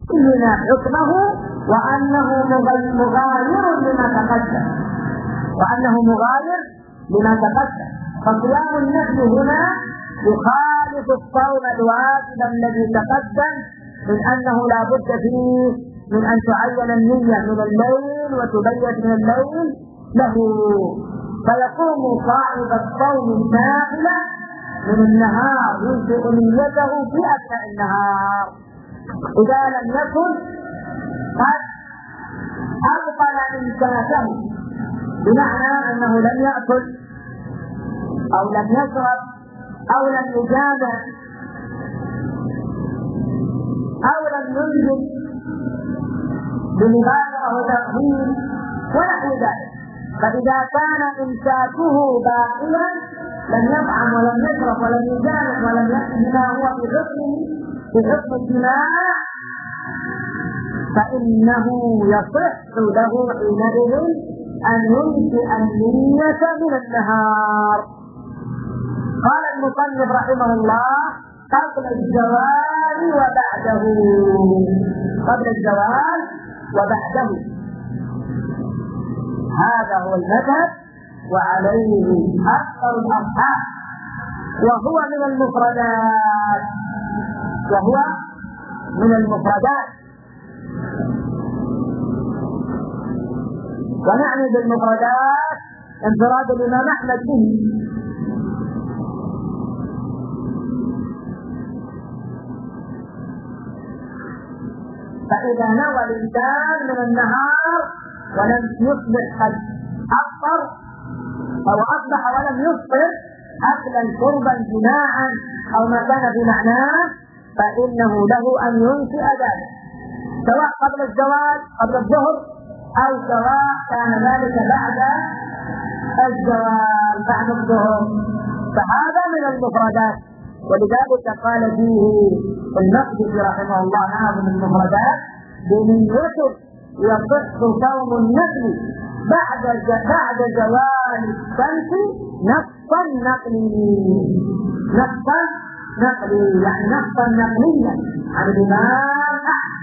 بين حكمه وأنه مغاير لما تقدم وأنه مغاير لما تقدم. فصيام النفل هنا يخالف الصوم الواجب الذي تقدم من أنه لا بد فيه من أن تعين النية من الليل وتبيت من الليل له، فيقوم صاحب الصوم النافلة من النهار ينشئ نيته في أثناء النهار إذا لم يكن قد أبطل إمساكه، بمعنى أنه لم يأكل أو لم يشرب أو لم يجامع أو لم ينزل بمبالغة وتقديم ونحو ذلك. فإذا كان إمساكه باقيا لم يطعم ولم يشرب ولم يجامع ولم يأكل بما هو في حكمه في حكم الجماع فإنه يصح له حينئذ أن ينشئ النية من النهار. قال المصنف رحمه الله قبل الزوال وبعده، قبل الزوال وبعده، هذا هو المذهب وعليه أكثر الأصحاب، وهو من المفردات وهو من المفردات ونعني بالمفردات انفراد الإمام أحمد به. فإذا نوى الإنسان من النهار ولم يصبح قد أفطر أو أصبح ولم يفطر أكلا شربا جماعا أو ما كان بمعناه فإنه له أن ينشئ ذلك سواء قبل الزوال قبل الظهر أو سواء كان ذلك بعد الزوال بعد الظهر، فهذا من المفردات. ولذلك قال فيه المقدسي رحمه الله هذا من المفردات بنيته يصح صوم النفل بعد بعد زوال الشمس نصا نقليا، نصا نقليا يعني نصا نقليا عن الإمام أحمد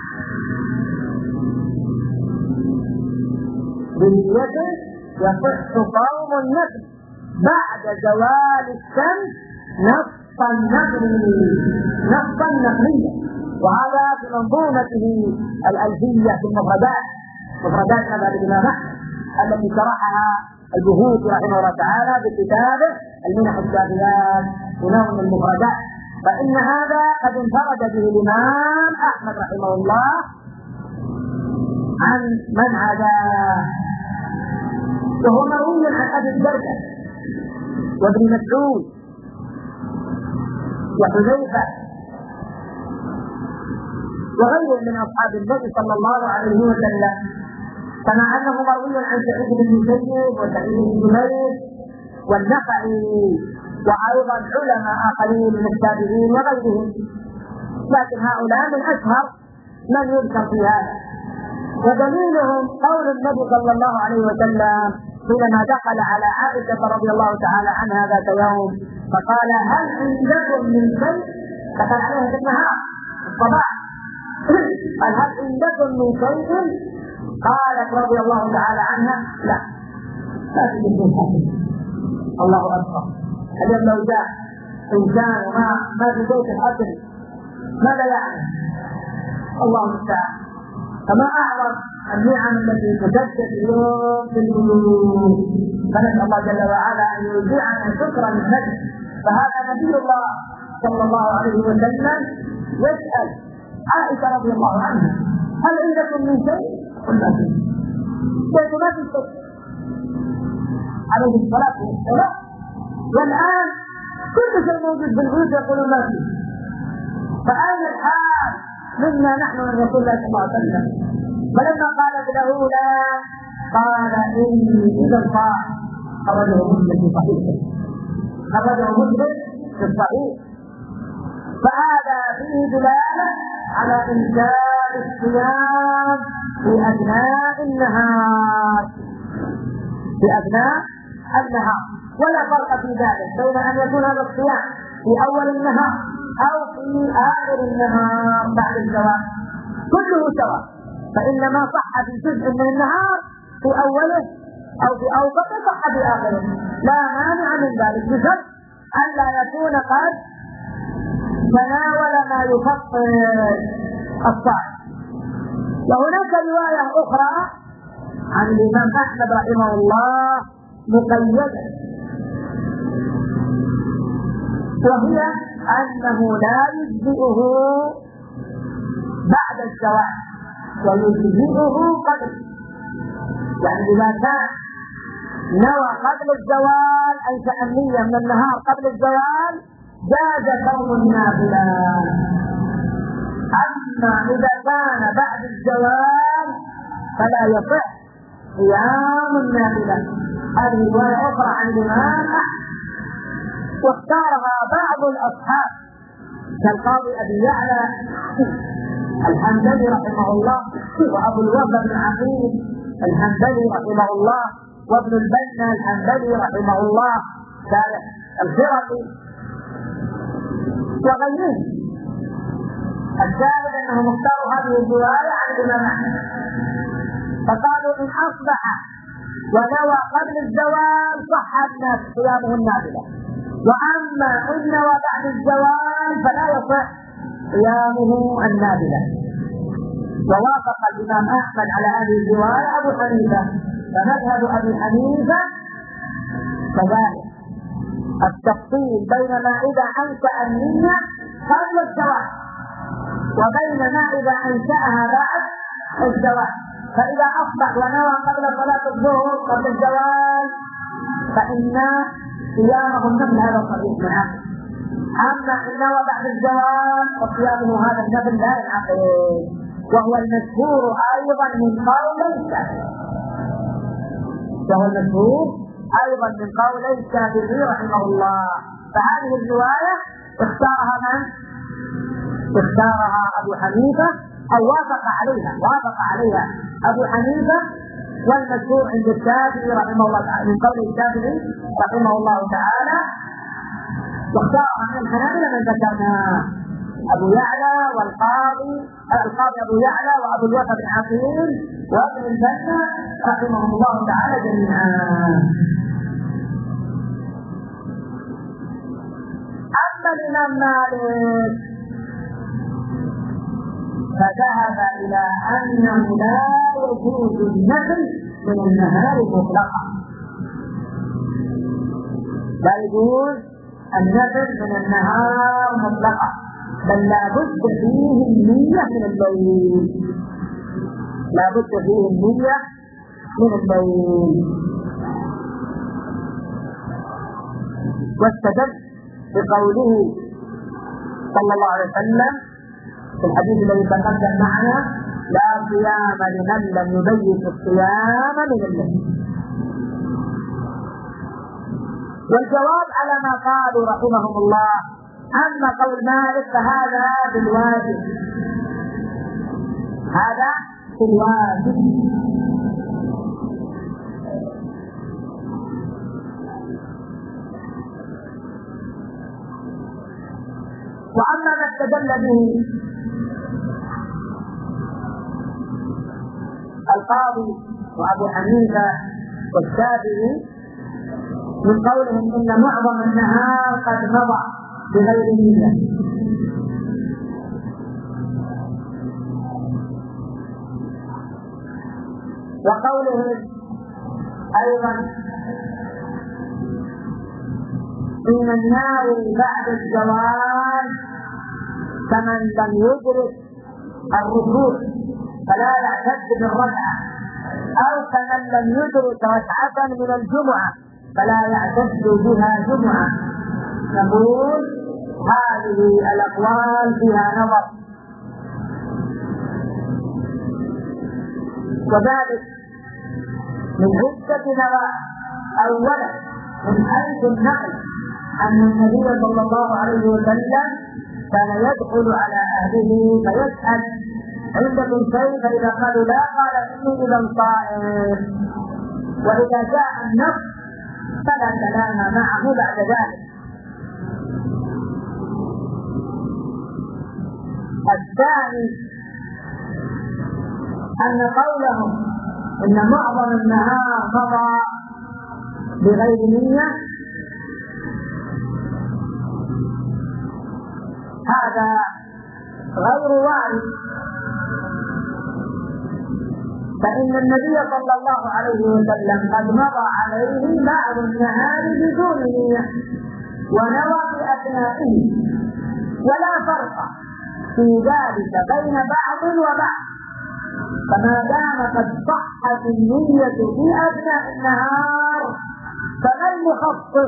بنيته يصح صوم النفل بعد زوال الشمس نصا نقليا نصا نقليا. وهذا في منظومته الألفية في المفردات، مفردات مذهب الإمام أحمد التي شرحها الجهودي رحمه الله تعالى بكتابه المنح الشافيات ونظم المفردات، فإن هذا قد انفرد به الإمام أحمد رحمه الله عن من عداه، وهو مروي عن أبي الدرداء وابن مسعود وحذيفة وغير من أصحاب النبي صلى الله عليه وسلم، كما أنه مروي عن سعيد بن المسيب وسعيد بن جبير والنخعي وأيضا علماء آخرين من التابعين وغيرهم، لكن هؤلاء من أشهر من يذكر في هذا. ودليلهم قول النبي صلى الله عليه وسلم حينما دخل على عائشة رضي الله تعالى عنها ذات يوم فقال هل عندكم من شيء؟ دخل عليها في النهار الصباح قال هل عندكم من شيء؟ قالت رضي الله تعالى عنها لا لا تجد من شيء. الله أكبر. اليوم لو جاء إنسان وما ما في بيت الأكل ماذا يعني؟ الله المستعان. فما أعظم النعم التي تجدد اليوم في البيوت، فنسأل الله جل وعلا أن يرجعنا شكرا للنبي. فهذا نبي الله صلى الله عليه وسلم يسأل عائشة رضي الله عنها هل عندكم من شيء؟ قلنا فيه بيت ما في شيء عليه الصلاة والسلام، والآن كل شيء موجود في البيوت يقولون ما فيه، فأين الحال منا نحن من رسول الله صلى الله عليه وسلم؟ فلما قالت له لا قال إني إذا صاح. خرجه مسلم في صحيحه خرجه مسلم في الصحيح. فهذا فيه دلالة على إمكان الصيام في أثناء النهار في أثناء النهار ولا فرق في ذلك بين أن يكون هذا الصيام في أول النهار أو في آخر النهار بعد الزوال. كله سواء، فإن ما صح في جزء من النهار في أوله أو في أوسطه صح في آخره، لا مانع من ذلك، بشرط أن لا يكون قد تناول ما يفطر الصائم. وهناك رواية أخرى عن الإمام أحمد رحمه الله مقيدة، وهي أنه لا يجزئه بعد الزوال ويجزئه قبل، يعني إذا كان نوى قبل الزوال أي كأنية من النهار قبل الزوال جاز صوم النافلة. أما إذا كان بعد الزوال فلا يصح صيام النافلة. هذه رواية أخرى عن الإمام أحمد، واختارها بعض الأصحاب كالقاضي أبي يعلى الحنبلي رحمه الله، وأبو الوفا بن عقيل الحنبلي رحمه الله، وابن البنا الحنبلي رحمه الله، صالح الخرقي وغيرهم. الشاهد أنهم اختاروا هذه الرواية عن الإمام أحمد، فقالوا إن أصبح ونوى قبل الزوال صح الناس صيامه النافلة، وأما إن نوى بعد الزوال فلا يصح صيامه النافلة. ووافق الإمام أحمد على هذه الرواية أبو حنيفة، فمذهب أبي حنيفة كذلك التفصيل بين ما إذا أنشأ النية قبل الزوال وبين ما إذا أنشأها بعد الزوال. فإذا أصبح ونوى قبل صلاة الظهر قبل الزوال فإن صيامه النفل هذا صحيح معه، أما إن نوى بعد الزوال فصيامه هذا النفل لا ينعقد، وهو المشهور أيضا من قول الشافعي، وهو المشهور أيضا من قول الشافعي رحمه الله. فهذه الرواية اختارها من؟ اختارها أبو حنيفة، أو وافق عليها وافق عليها أبو حنيفة، والمشهور عند الشافعي رحمه الله تعالى من قول الشافعي رحمه الله تعالى، واختارها من الحنابلة من ذكرنا أبو يعلى والقاضي القاضي أبو يعلى وأبو الوفا بن عقيل وابن البنا رحمهم الله تعالى جميعا. أما الإمام مالك فذهب إلى أنه لا يجوز النفل من النهار مطلقا، لا يجوز النفل من النهار مطلقا، بل لا بد فيه النية من الليل، لا بد فيه النية من الليل. واستدل بقوله صلى الله عليه وسلم في الحديث الذي تقدم معنا: لا صيام لمن لم يبيت الصيام من الليل. والجواب على ما قالوا رحمهم الله: أما قول مالك فهذا بالواجب، هذا بالواجب. وأما ما استدل به القاضي وأبو حنيفة والشافعي من قولهم إن معظم النهار قد مضى بغير نية، وقولهم أيضا إن الناوي بعد الزوال كمن لم يدرك الركوع فلا يعتد بالركعة، أو كمن لم يدرك ركعة من الجمعة فلا يعتد بها جمعة. نقول هذه الأقوال فيها نظر، وذلك من عدة نواحي. أولا من حيث النقل أن النبي صلى الله عليه وسلم كان يدخل على أهله فيسأل: عندكم شيء؟ فإذا قالوا لا قال: إني إذا صائم. وإذا جاء النص فلا كلام معه بعد ذلك. الثاني أن قولهم إن معظم النهار مضى بغير نية هذا غير وارد، فإن النبي صلى الله عليه وسلم قد مضى عليه بعض النهار بدون نية ونوى في أثنائه، ولا فرق في ذلك بين بعض وبعض، فما دام قد صحت النية في أثناء النهار فما المخصص؟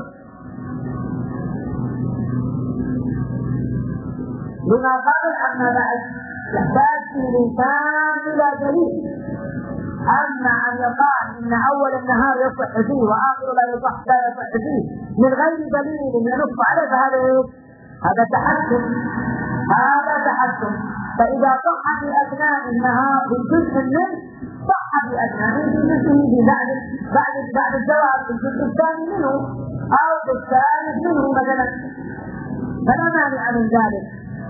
لما قال أما بعد يحتاج الإنسان إلى دليل. أما أن يقال إن أول النهار يصح فيه وآخر لا يصح لا يصح فيه من غير دليل ينص عليه فهذا هذا تحكم هذا تحكم فإذا صح في أثناء النهار بالجزء منه صح في أثناء مثله بعد بعد بعد الزواج بالجزء الثاني منه أو بالثالث منه مثلا، فلا مانع من ذلك.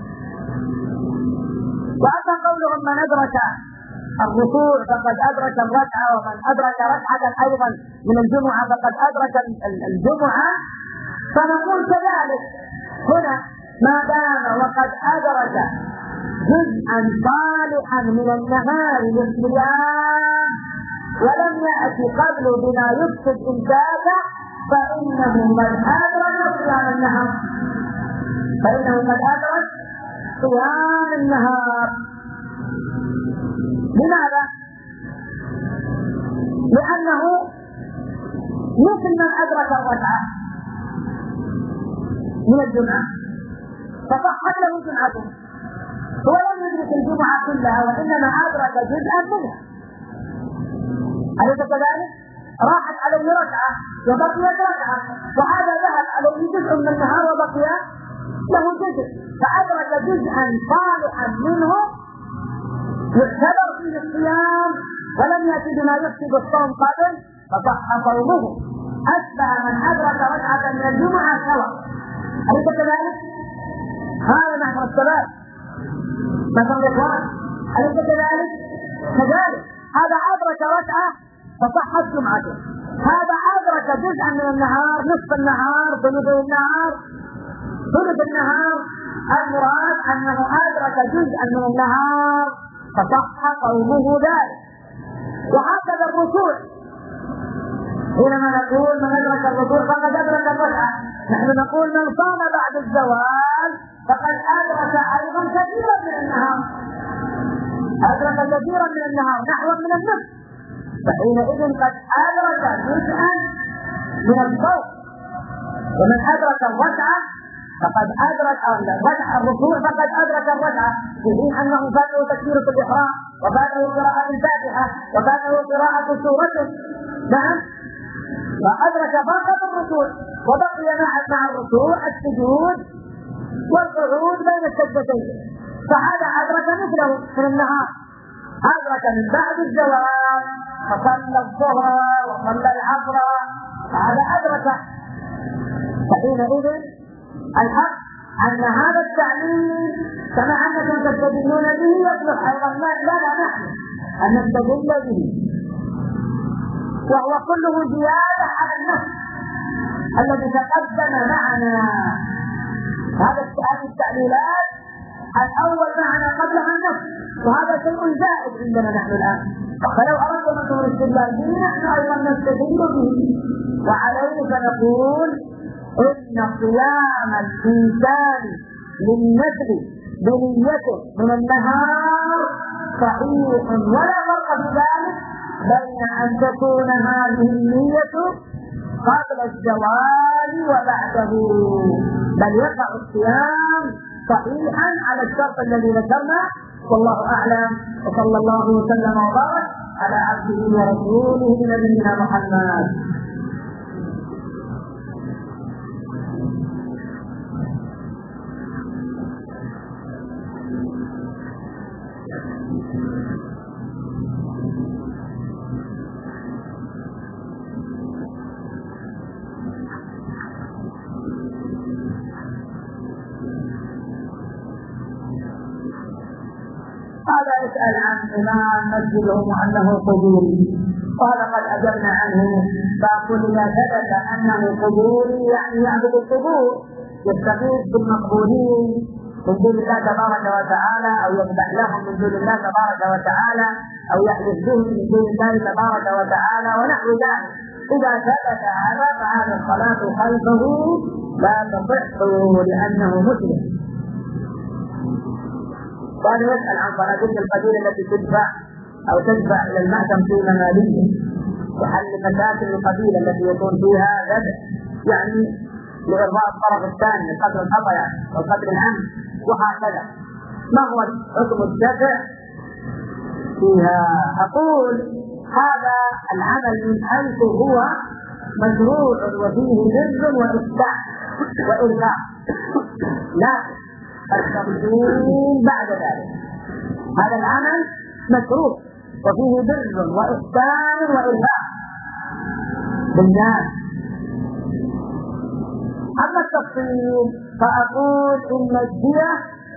وأما قولهم من أدرك الركوع فقد أدرك الركعة ومن أدرك ركعة أيضا من الجمعة فقد أدرك الجمعة، فنقول كذلك هنا ما دام وقد أدرك جزءا صالحا من النهار للصيام ولم يأتي قبله بما يفسد إنتاجه فإنه قد أدرك صيام النهار فإنه قد أدرك صيام النهار. لماذا؟ لأنه مثل من أدرك الركعة من الجمعة فصحت له جمعته، هو لم يدرك الجمعة كلها وإنما أدرك جزءا منها، أليس كذلك؟ راحت عليه ركعة وبقيت ركعة، وهذا ذهب عليه جزء من النهار وبقي له جزء، فأدرك جزءا صالحا منه يعتبر فيه الصيام ولم يأتي بما يفسد الصوم قبل فصح صومه، أشبه من أدرك ركعة من الجمعة سواء، أليس كذلك؟ هذا نحن الشباب مثلا الإخوان، أليس كذلك؟ كذلك هذا أدرك ركعة فصحت جمعته، هذا أدرك جزءا من النهار نصف النهار ثلث النهار ثلث النهار، المراد أنه أدرك جزءا من النهار فصح قوله ذلك. وهكذا الركوع، حينما نقول من أدرك الركوع فقد أدرك الركعة، نحن نقول من صام بعد الزوال فقد أدرك أيضا كثيرا من النهار، أدرك كثيرا من النهار نحو من النصف، فحينئذ قد أدرك جزءا من الصوم. ومن أدرك الركعة فقد أدرك الركوع فقد أدرك الركعة، في حين أنه فاته تكبيرة الإحرام وفاته قراءة الفاتحة وفاته قراءة سورته، نعم، فأدرك فقط الركوع وبقي مع الركوع السجود والقعود بين السجدتين، فهذا أدرك مثله من النهار، أدرك من بعد الزوال فصلى الظهر وصلى العصر فهذا أدرك. فحينئذ الحق أن هذا التعليم كما أنكم تستدلون به يصلح أيضا لنا نحن أن نستدل به، وهو كله زيادة على النص الذي تقدم معنا. هذا التعليلات الأول معنا قبلها النص، وهذا شيء زائد عندنا نحن الآن، فلو أردتم أن الاستدلال به نحن أيضا نستدل به. وعليه فنقول إن صيام الإنسان للنفل بنيته من النهار صحيح، ولا فرق في ذلك بين أن تكون هذه النية قبل الزوال وبعده، بل يقع الصيام صحيحا على الشرط الذي ذكرنا. والله أعلم، وصلى الله وسلم وبارك على عبده ورسوله نبينا محمد. هذا يسأل عن إمام مسجدهم وأنه قبوري، قال قد أجبنا عنه فأقول إذا ثبت أنه قبوري يعني يعبد القبور يستغيث بالمقبورين من دون الله تبارك وتعالى، أو يذبح لهم من دون الله تبارك وتعالى، أو يحلف بهم من دون الله تبارك وتعالى ونحو ذلك. إذا ثبت هذا فهذا الصلاة خلفه لا تصح لأنه مسلم. وأنا يسأل عن صلاة القبيلة التي تدفع أو تدفع إلى المأتم في مماليه وحل مشاكل القبيلة التي يكون فيها ذبح، يعني لإرضاء الطرف الثاني لقتل الخطأ يعني والقتل العمد وهكذا. ما هو حكم الدفع فيها؟ أقول هذا العمل من حيث هو مشروع وفيه بر وإصلاح وإرضاء، لا التقديم بعد ذلك. هذا العمل مشروع وفيه بر وإحسان وإرضاء بالناس. أما التفصيل فأقول إن الدية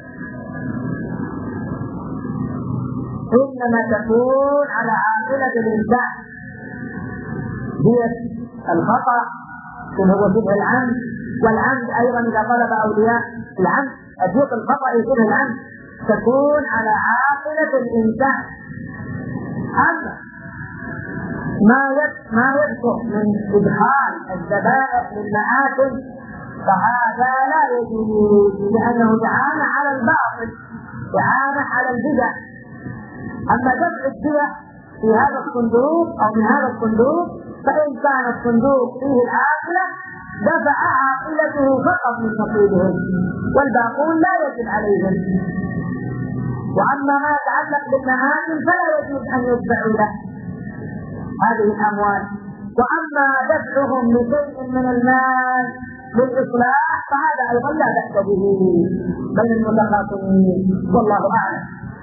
إنما تكون على عاقلة الإنسان، دية الخطأ وهو شبه العمد، والعمد أيضا إذا طلب أولياء العمد أدية الخطأ شبه العمد تكون على عاقلة الإنسان. أما ما ما يذكر من إدخال الذبائح للمآتم فهذا لا يجوز، لأنه تعانى على الباطل تعانى على البدع. أما دفع الدية في هذا الصندوق أو من هذا الصندوق فإن كان الصندوق فيه العاقلة دفع عاقلته فقط من نصيبهم والباقون لا يجب عليهم. وأما ما يتعلق بالمآتم فلا يجوز أن يدفعوا له هذه الأموال. وأما دفعهم لشيء من المال للإصلاح فهذا أيضا لا بأس به بين المتخاصمين والله أعلم.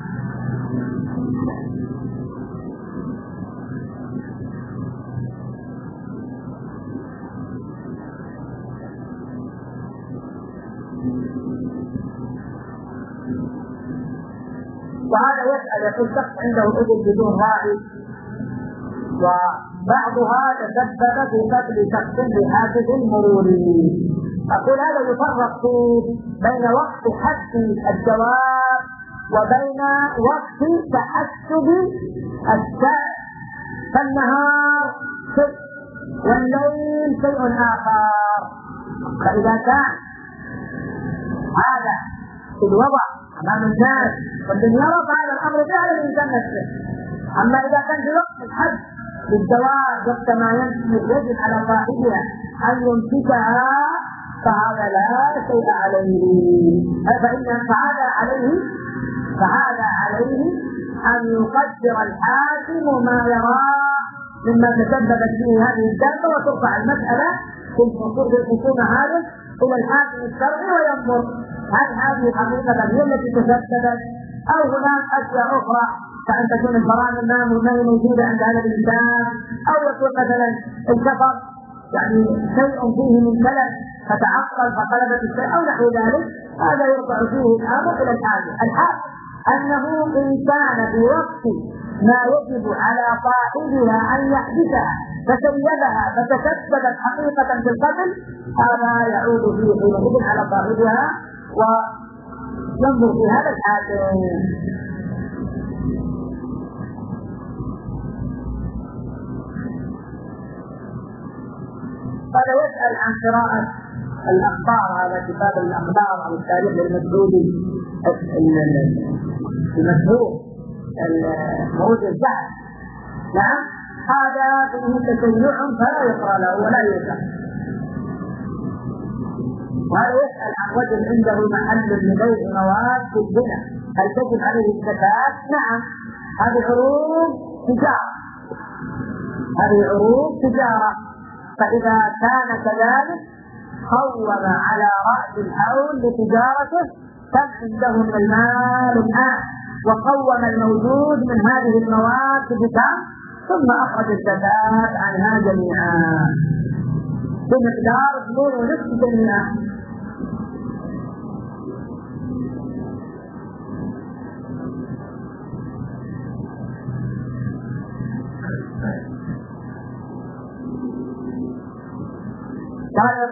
وهذا يسأل يقول شخص عنده إبل بدون راعي وبعضها تسبب في قتل شخص بحادث مروري. أقول هذا يفرق بين وقت حد الجواب وبين وقت تحسب الساعة، فالنهار شيء والليل شيء آخر. فإذا كان هذا في الوضع أمام الناس والدنيا فهذا الأمر فعلا الإنسان نفسه. أما إذا كان في وقت الحج بالزواج وقت ما يجب على صاحبها أن يمسكها فهذا لا شيء عليه، فإن فهذا عليه فهذا عليه أن يقدر الحاكم ما يراه مما تسببت فيه هذه الدابة وترفع المسألة في الحكومة هذه إلى الحاكم الشرعي وينظر هل هذه الحقيقة هي التي تسببت أو هناك أشياء أخرى كأن تكون الفرائض ما هي موجودة عند هذا الإنسان، أو يكون مثلا الكفر يعني شيء فيه من كلام فتعطل فقلبت الشيء أو نحو ذلك. هذا يرفع فيه الأمر إلى الحاكم. الحاكم أنه إن كان في وقت ما يجب على صاحبها أن يحدثها فسيبها فتسببت حقيقة في القتل هذا يعود فيه حينئذ على صاحبها وينظر في هذا الحاكم. هذا يسأل عن قراءة الأخبار، هذا كتاب الأخبار أو التاريخ للمسعودي المشهور موجود الزهر. نعم هذا فيه تشيع فلا يقرأ له ولا يقرأ. وهذا يسأل عن رجل عنده محل لبيع مواد في الزنا هل تجب عليه الزكاة؟ نعم هذه عروض تجارة هذه عروض تجارة فإذا كان كذلك قوم على رأس الحول لتجارته كم عنده من المال الآن وقوم الموجود من هذه المواد بكم ثم أخرج الزكاة عنها جميعا بمقدار اثنين ونصف جميعا.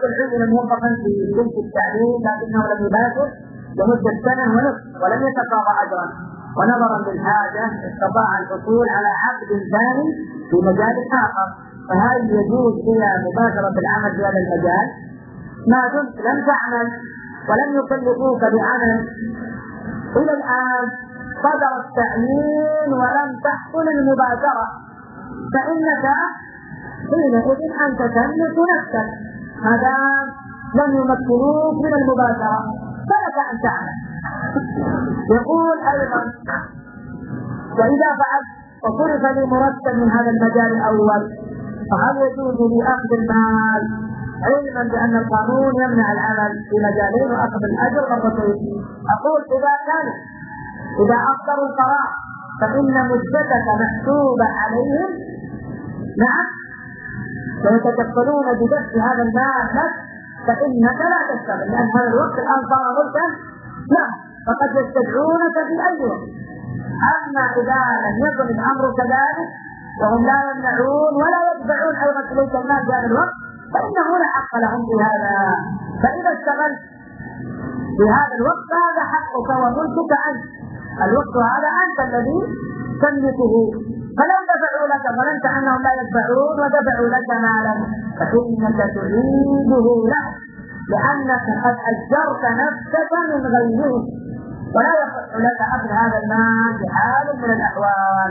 العلم موظفا في جنس التعليم لكنه لم يباشر لمدة سنة ونصف ولم يتقاضى أجرا، ونظرا للحاجة استطاع الحصول على عقد ثاني في مجال آخر، فهل يجوز إلى مباشرة العمل في هذا المجال؟ ما دمت لم تعمل ولم يكلفوك بعمل إلى الآن صدر التعيين ولم تحصل المباشرة، فإنك حينئذ أنت تملك نفسك ما دام لم يمكنوك من المباشرة، فلك أن تعمل. يقول أيضا: وإذا فعلت وصرف لي مرتب من هذا المجال الأول فهل يجوز لي أخذ المال، علما بأن القانون يمنع العمل في مجالين وأخذ الأجر مرتين؟ أقول: إذا كان إذا أصدروا القرار فإن مدتك محسوبة عليهم، نعم، ويتكفلون بدفع هذا المال لك، فإنك لا تشتغل، لأن هذا الوقت الآن صار ملكا لا، فقد يستدعونك في أي وقت. أما إذا لم يكن الأمر كذلك وهم لا يمنعون ولا يدفعون أيضا إليك المال في هذا الوقت فإنه لا حق لهم بهذا، فإذا اشتغلت في هذا الوقت هذا حقك وملكك أنت، الوقت هذا أنت الذي تملكه، فلو دفعوا لك ظننت أنهم لا يدفعون ودفعوا لك مالا فإنك تعيده له، لأنك قد أجرت نفسك من غيرهم، ولا يصح لك أخذ هذا المال بحال من الأحوال.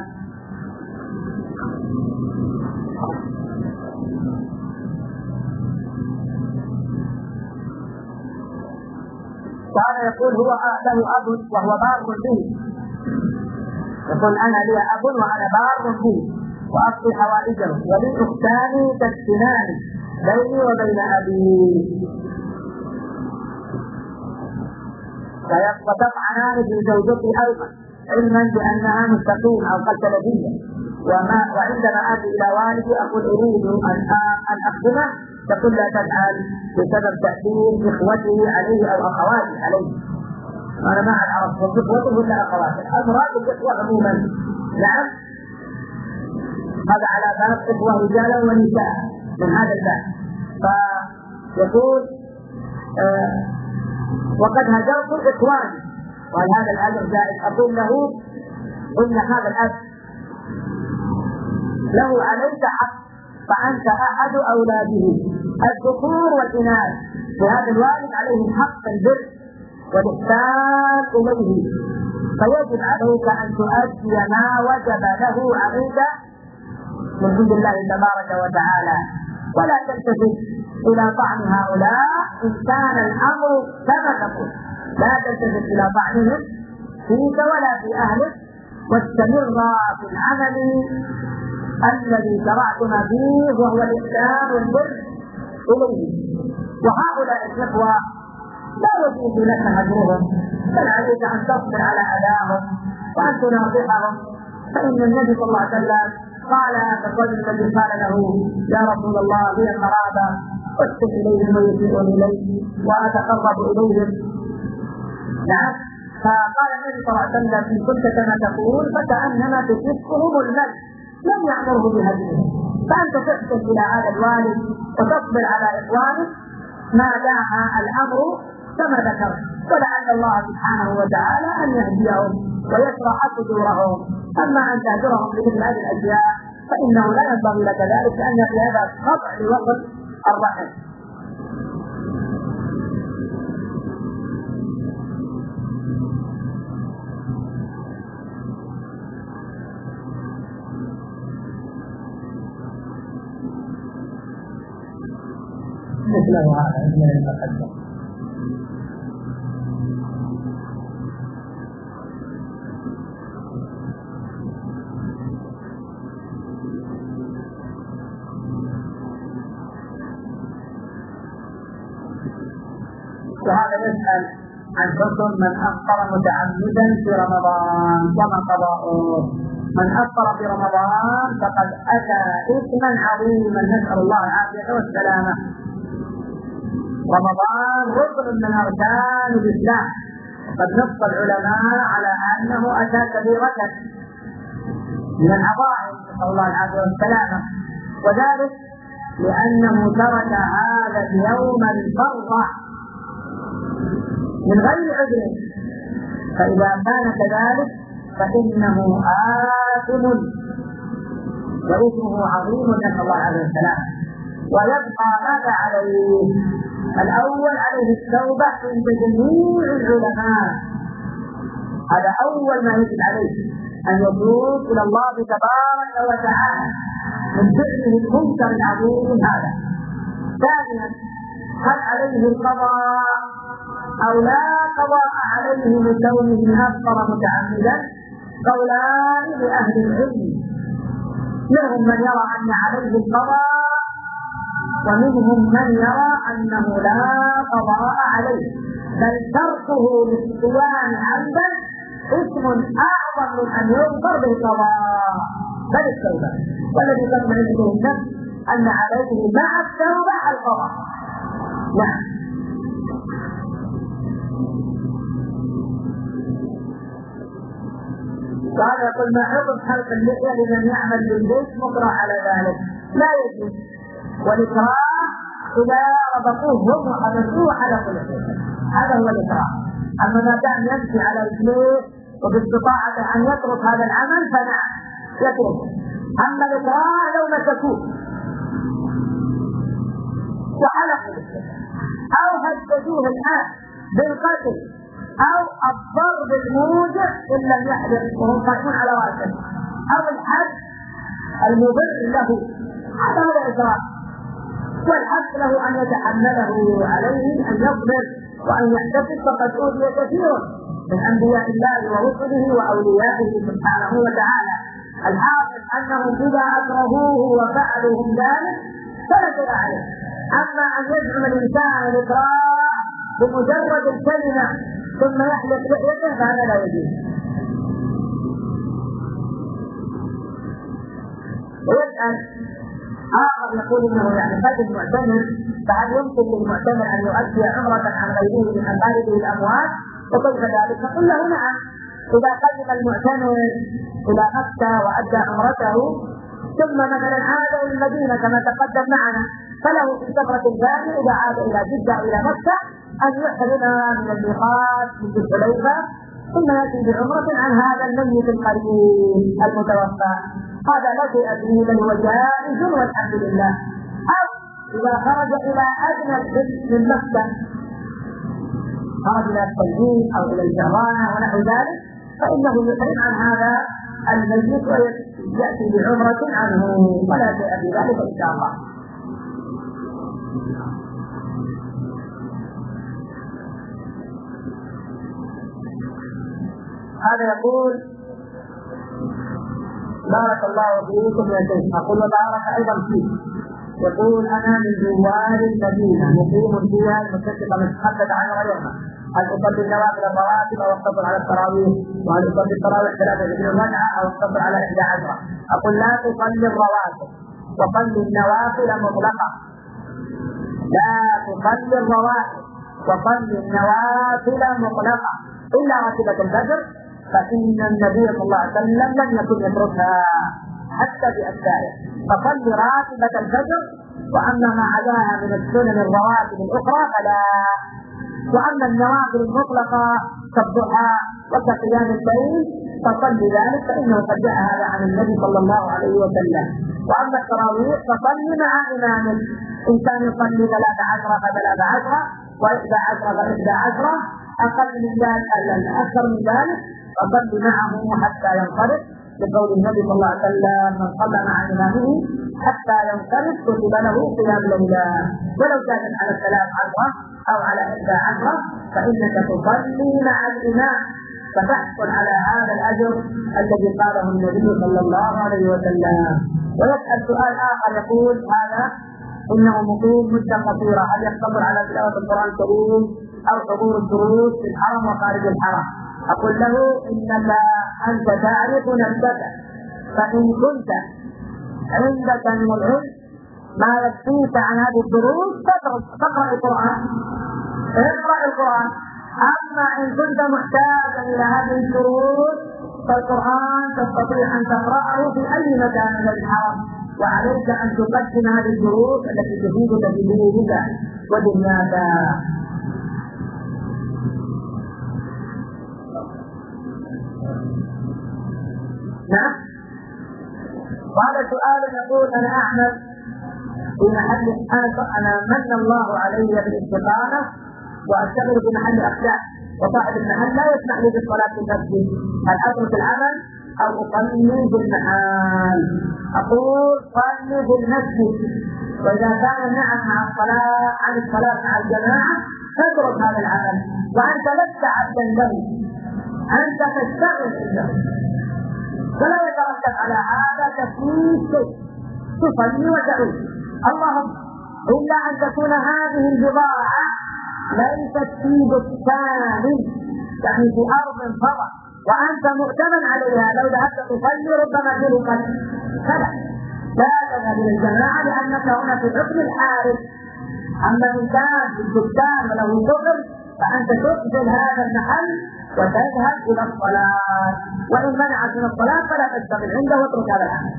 وهذا يقول هو له أب وهو بار به، يقول أنا لي أب وأنا بار به وأقضي حوائجه ولي أختان تسكنان بيني وبين أبي وتطعنان في زوجتي أيضا علما بأنها مستقيمة أو قد ثلاثية، وما وعندما أتي إلى والدي أقول أريد أن أن أخدمه تقول لا تفعل بسبب تأثير إخوته عليه أو أخواته عليه. أنا ما أعرف إخوته ولا أخواته، أمراض الإخوة عموما، نعم، هذا على باب إخوة رجالا ونساء من هذا الباب. فيقول آه وقد هجرت إخواني، وهل هذا الأمر جائز؟ أقول له إن هذا الأب له عليك حق، فأنت أحد أولاده الذكور والإناث، وهذا الوالد عليه حق البر والإحسان إليه، فيجب عليك أن تؤدي ما وجب له عليك من عند الله تبارك وتعالى، ولا تلتفت إلى طعن هؤلاء إن كان الأمر كما تقول، لا تلتفت إلى طعنهم فيك ولا في أهلك، واستمر في العمل الذي شرعتنا فيه وهو الإحسان والبر إليه. وهؤلاء الإخوة لا يجوز لك هجرهم، بل عليك أن تصبر على أذاهم وأن تناصحهم، فإن النبي صلى الله عليه وسلم قال الرجل الذي قال له يا رسول الله لي قرابة أحسن إليهم ويسيئون إلي وأتقرب إليهم، نعم، فقال النبي صلى الله عليه وسلم إن كنت كما تقول فكأنما تشركهم المل، لم يأمره بهجرهم، فأنت تحسن إلى هذا الوالد وتصبر على إخوانك ما دام الأمر كما ذكرت، ولعل الله سبحانه وتعالى أن يهديهم ويشرح صدورهم. أما أن تهجرهم بمثل هذه الأشياء فإنه لا ينبغي لك ذلك، لأن في هذا قطع لوصل الرحم. مثله هذا من المقدم. وهذا يسأل عن حكم من أفطر متعمدا في رمضان وما قضاؤه. من أفطر في رمضان فقد أتى إثما عظيما، نسأل الله العافية والسلامة. رمضان ركن من أركان الإسلام، قد نص العلماء على أنه أتى كبيرة من العظائم، نسأل الله العافية والسلامة، وذلك لأنه ترك هذا اليوم الفرض من غير عذر، فإذا كان كذلك فإنه آثم وإثمه عظيم، نسأل الله عليه السلام. ويبقى ماذا عليه؟ الأول عليه التوبة عند جميع العلماء، هذا أول ما يجب عليه، أن يتوب إلى الله تبارك وتعالى من فعله المنكر العظيم هذا. ثانيا، هل عليه القضاء أو لا قضاء عليه لكونه أفطر متعمدا؟ قولان لأهل العلم، منهم من يرى أن عليه القضاء، ومنهم من يرى أنه لا قضاء عليه، بل تركه للصيام عمدا اسم أعظم من أن يغفر بالقضاء بل التوبة. والذي تطمئن إليه النفس أن عليه مع التوبة القضاء. نعم. وهذا يقول ما حكم حلق اللحية لمن يعمل بالبيت مكره على ذلك؟ لا يجوز، والإكراه إذا ربطوه هم وحبسوه على كل شيء، هذا هو الإكراه. أما ما دام يمشي على رجليه وباستطاعته أن يترك هذا العمل فنعم يتركه. أما الإكراه لو مسكوه وحلقوا أو هددوه الآن بالقتل أو الضرب الموجع إن لم يحدث وهم قائمون على رأسه، أو الحد المضر له، هذا هو الإكراه. والحق له أن يتحمله عليه أن يصبر وأن يحتسب، فقد أوذي كثير من أنبياء الله ورسله وأوليائه سبحانه وتعالى. الحاصل أنهم إذا أكرهوه وفعلوا هم ذلك فلا شيء عليه. أما أن يزعم الإنسان الإكراه بمجرد الكلمة ثم يحدث لحيته فهذا لا يجوز. ويسأل آخر يقول إنه يعني قد المعتمر، فهل يمكن للمعتمر أن يؤدي عمرة عن غيره من أقاربه الأموات؟ وكيف ذلك؟ نقول له نعم، إذا قدم المعتمر إلى مكة وأدى عمرته ثم مثلا عاد إلى المدينة كما تقدم معنا، فله في السفرة الثانية إذا عاد إلى جدة إلى مكة أن يحرم من الميقات من ذي الحليفة ثم يأتي بعمرة عن هذا الميت القريب المتوفى، هذا لا شيء فيه بل هو جائز والحمد لله. أو إذا خرج إلى أدنى الحج من مكة، خرج إلى التنزيل أو إلى الجرانة ونحو ذلك، فإنه يحرم عن هذا الميت ويأتي بعمرة عنه ولا شيء في ذلك إن شاء الله. هذا يقول بارك الله فيكم يا شيخ، أقول وبارك أيضا فيك. يقول أنا من جوار المدينة مقيم فيها المتفقة متحدث عن غيرها، هل أصلي النوافل الرواتب أو أقتصر على التراويح؟ وهل أصلي التراويح ثلاثة وعشرين ركعة أو أقتصر على إحدى عشرة؟ أقول لا تصلي الرواتب وصلي النوافل مطلقة، لا تصلي الرواتب وصلي النوافل مطلقة إلا راتبة الفجر، فإن النبي صلى الله عليه وسلم لم يكن يتركها حتى بأسفاره، فصل راتبة الفجر، وأما ما عداها من السنن الرواتب الأخرى فلا. وأما النوافل المطلقة كالضحى وكقيام الليل فصل ذلك فإنه قد جاء هذا عن النبي صلى الله عليه وسلم. وأما التراويح فصل مع إمامك، إن كان يصلي ثلاث عشرة فثلاث عشرة وإحدى عشرة فإحدى عشرة، أقل من ذلك أكثر من ذلك فصل معه حتى ينصرف، لقول النبي صلى الله عليه وسلم من صلى مع إمامه حتى ينصرف كتب له قيام ليلة، ولو كانت على الثلاث عشرة أو على إحدى عشرة فإنك تصلي مع الإمام فتحصل على هذا الأجر الذي قاله النبي صلى الله عليه وسلم. ويسأل سؤال آخر يقول هذا إنه مقيم مدة قصيرة، هل يقتصر على تلاوة القرآن الكريم أو حضور الدروس في الحرم وخارج الحرم؟ أقول له إنك أنت تعرف نفسك، فإن كنت عندك من العلم ما يكفيك عن هذه الدروس تقرأ القرآن، اقرأ القرآن. أما إن كنت محتاجا إلى هذه الدروس فالقرآن تستطيع أن تقرأه في أي مكان من الحرم وعليك أن تقدم هذه الشروط التي تفيدك في دينك ودنياك. نعم. وهذا سؤال يقول أنا أعمل في محل أنا من الله علي بالاستقامة وأشتغل في محل أخلاق، وصاحب المحل لا يسمح لي بالصلاة في المسجد، هل أترك العمل أو أصلي في المحل؟ أقول صلي في المسجد، وإذا كان النعم مع الصلاة عن الصلاة مع الجماعة فاترك هذا العمل، وأنت لست عبدا له، أنت تشتغل عنده، فلا يترتب على هذا تفويت شيء، تصلي وتعود. اللهم إلا أن تكون هذه البضاعة ليست في بستان، يعني في أرض فضاء وأنت مؤتمن عليها، لو ذهبت تصلي ربما تلقت فلا لا تذهب إلى الجماعة لأنك هنا في حكم الحارس. أما إن كان في البستان وله شغل فأنت تقبل هذا المحل وتذهب إلى الصلاة، وإن منعت من الصلاة فلا تشتغل عنده واترك هذا العمل.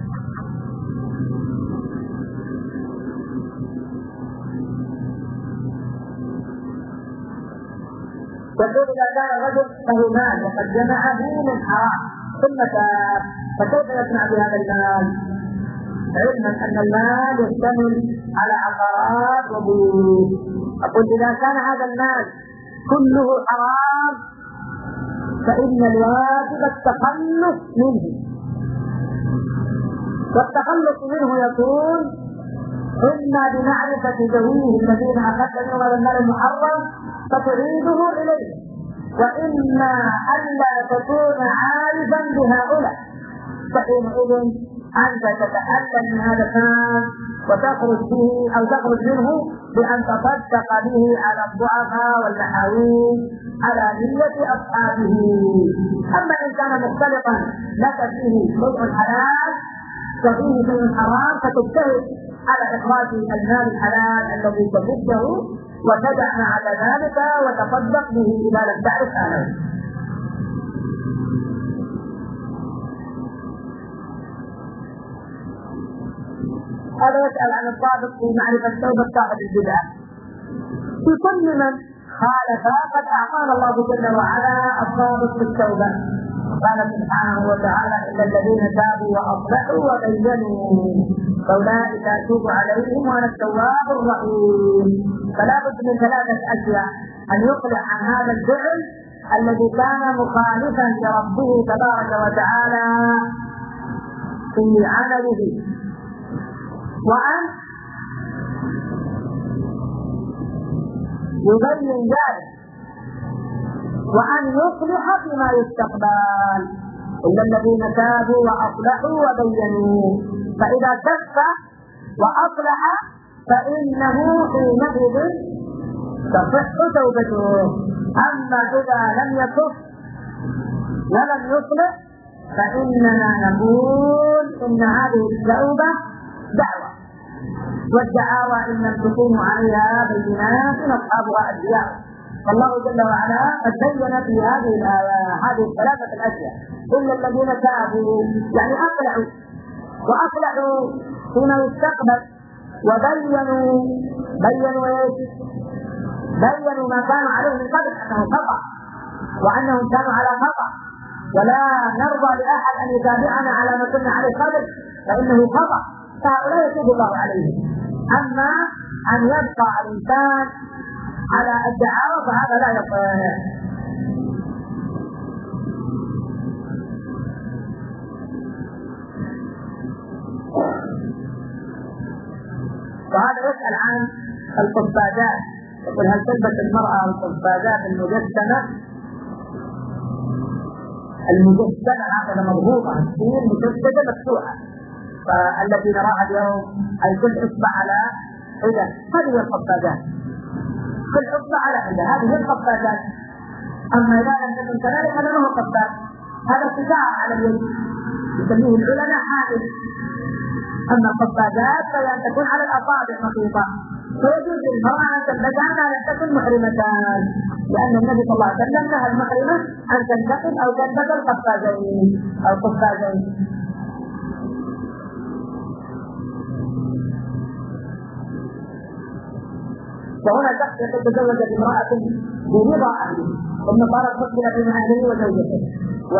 يقول إذا كان الرجل له مال وقد جمعه من حرام ثم تاب فكيف يصنع بهذا المال؟ علما أن المال يشتمل على عقارات وبيوت. أقول إذا كان هذا المال كله حرام فإن الواجب التخلص منه، والتخلص منه يكون إما بمعرفة ذويه الذين أخذت منهم هذا المال المحرم فتعيده إليه، وإما ألا تكون عارفا بهؤلاء فحينئذ أنت تتحلل من هذا المال وتخرج به أو تخرج منه بأن تصدق به على الضعفاء والمحاويج على نية أصحابه. أما إن كان مختلطا لك فيه شيء حلال وفيه شيء حرام فتجتهد على إخراج المال الحلال الذي تجده وتدع على ذلك وتصدق به إذا لم تعرف أهله. هذا يسأل عن الضابط في معرفة توبة صاحب البدعة. في كل من خالف قد أعطانا الله جل وعلا الضابط في التوبة، قال سبحانه وتعالى إلا الذين تابوا وأصلحوا وبينوا فأولئك أتوب عليهم وأنا التواب الرحيم. فلا بد من ثلاثة أشياء: أن يقلع عن هذا الفعل الذي كان مخالفا لربه تبارك وتعالى في عمله، وأن يبين ذلك، وأن يصلح فيما يستقبل. إلا الذين تابوا وأصلحوا وبينوا، فإذا كف وأصلح فإنه حينئذ تصح توبته. أما إذا لم يكف ولم يصلح فإننا نقول إن هذه التوبة دعوة، والدعاوى إن لم تكونوا عليها بينات أصحابها أدعياء. والله جل وعلا قد بين في هذه الآية هذه الثلاثة الأشياء: إلا الذين تابوا يعني أقلعوا وأقلعوا فيما يستقبل، وبينوا بينوا إيش؟ بينوا ما كانوا عليه من قبل أنه خطأ وأنهم كانوا على خطأ، ولا نرضى لأحد أن يتابعنا على ما كنا عليه قبل فإنه خطأ، فهؤلاء يتوب الله عليهم. أما أن يبقى الإنسان على الدعاوى فهذا لا يصح. وهذا يسأل عن القفازات، يقول هل تلبس المرأة القفازات المجسمة المجسمة هكذا مضغوطة تصير مجسدة مفتوحة، فالتي نراها اليوم أي كل إصبع على حدة، هذه هي القفازات، كل إصبع على حدة، هذه هي القفازات. أما إذا لم تكن كذلك هذا ما هو قفاز، هذا قطاع على اليد يسميه العلماء حائل. أما القفازات فهي أن تكون على الأصابع مخيطة، ويجوز للمرأة أن تلبسها ما لم تكن محرمتان، لأن النبي صلى الله عليه وسلم نهى المحرمة أن تنتقل أو تلبس القفازين أو القفازين. وهنا شخص يتزوج بامرأة برضا أهله ثم صارت مشكلة بين أهله وزوجته و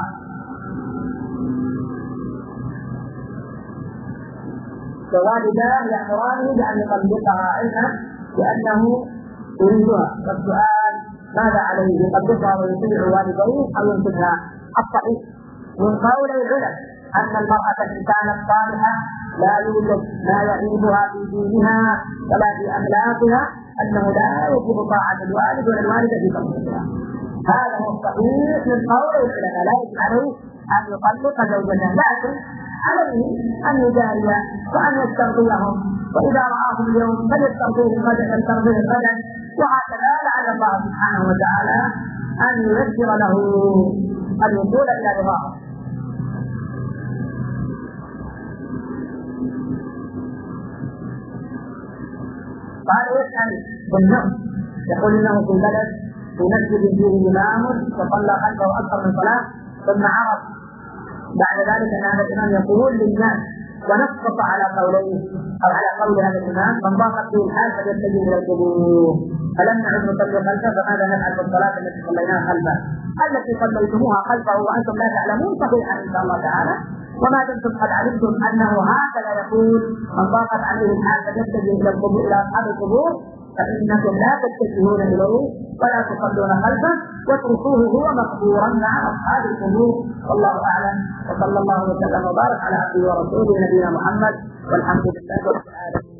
فوالداه يأمرانه بأن يطلقها علما لأنه يريدها. فالسؤال ماذا عليه؟ يطلقها ويطيع والديه أو ينكحها؟ الصحيح من قول العلم أن المرأة إن كانت صالحة لا يوجد ما يعيبها في دينها ولا في أخلاقها أنه لا يجب طاعة الوالد ولا الوالدة في تطلقها. هذا هو الصحيح من قول العلماء. لا يجب عليه أن يطلق زوجته، لكن عليه أن يجاري وأن يسترضيهم، وإذا رآهم اليوم فليسترضيه غدا فليسترضيه غدا، وهكذا لعل الله سبحانه وتعالى أن ييسر له الوصول إلى رضاه. قال يسأل بالنص، يقول إنه في البلد في مسجد فيه إمام وصلى خلفه أكثر من صلاة، ثم عرف بعد ذلك أن هذا الإمام يقول للناس ونسقط على قوليه أو على قول هذا الإمام من ضاقت به الحال فليتجه إلى القبور، فلم نعد نصلي خلفه فماذا نفعل بالصلاة التي صليناها خلفه؟ التي صليتموها خلفه وأنتم لا تعلمون صحيحا إن شاء الله تعالى، وما دمتم قد علمتم أنه هكذا يقول من ضاقت عليه الحال فليتجه إلى القبور إلى أصحاب القبور، فإنكم لا تتجهون إليه ولا تصلون خلفه واتركوه هو مقبورا مع أصحاب القبور. والله أعلم، وصلى الله وسلم وبارك على عبده ورسوله نبينا محمد، والحمد لله رب العالمين.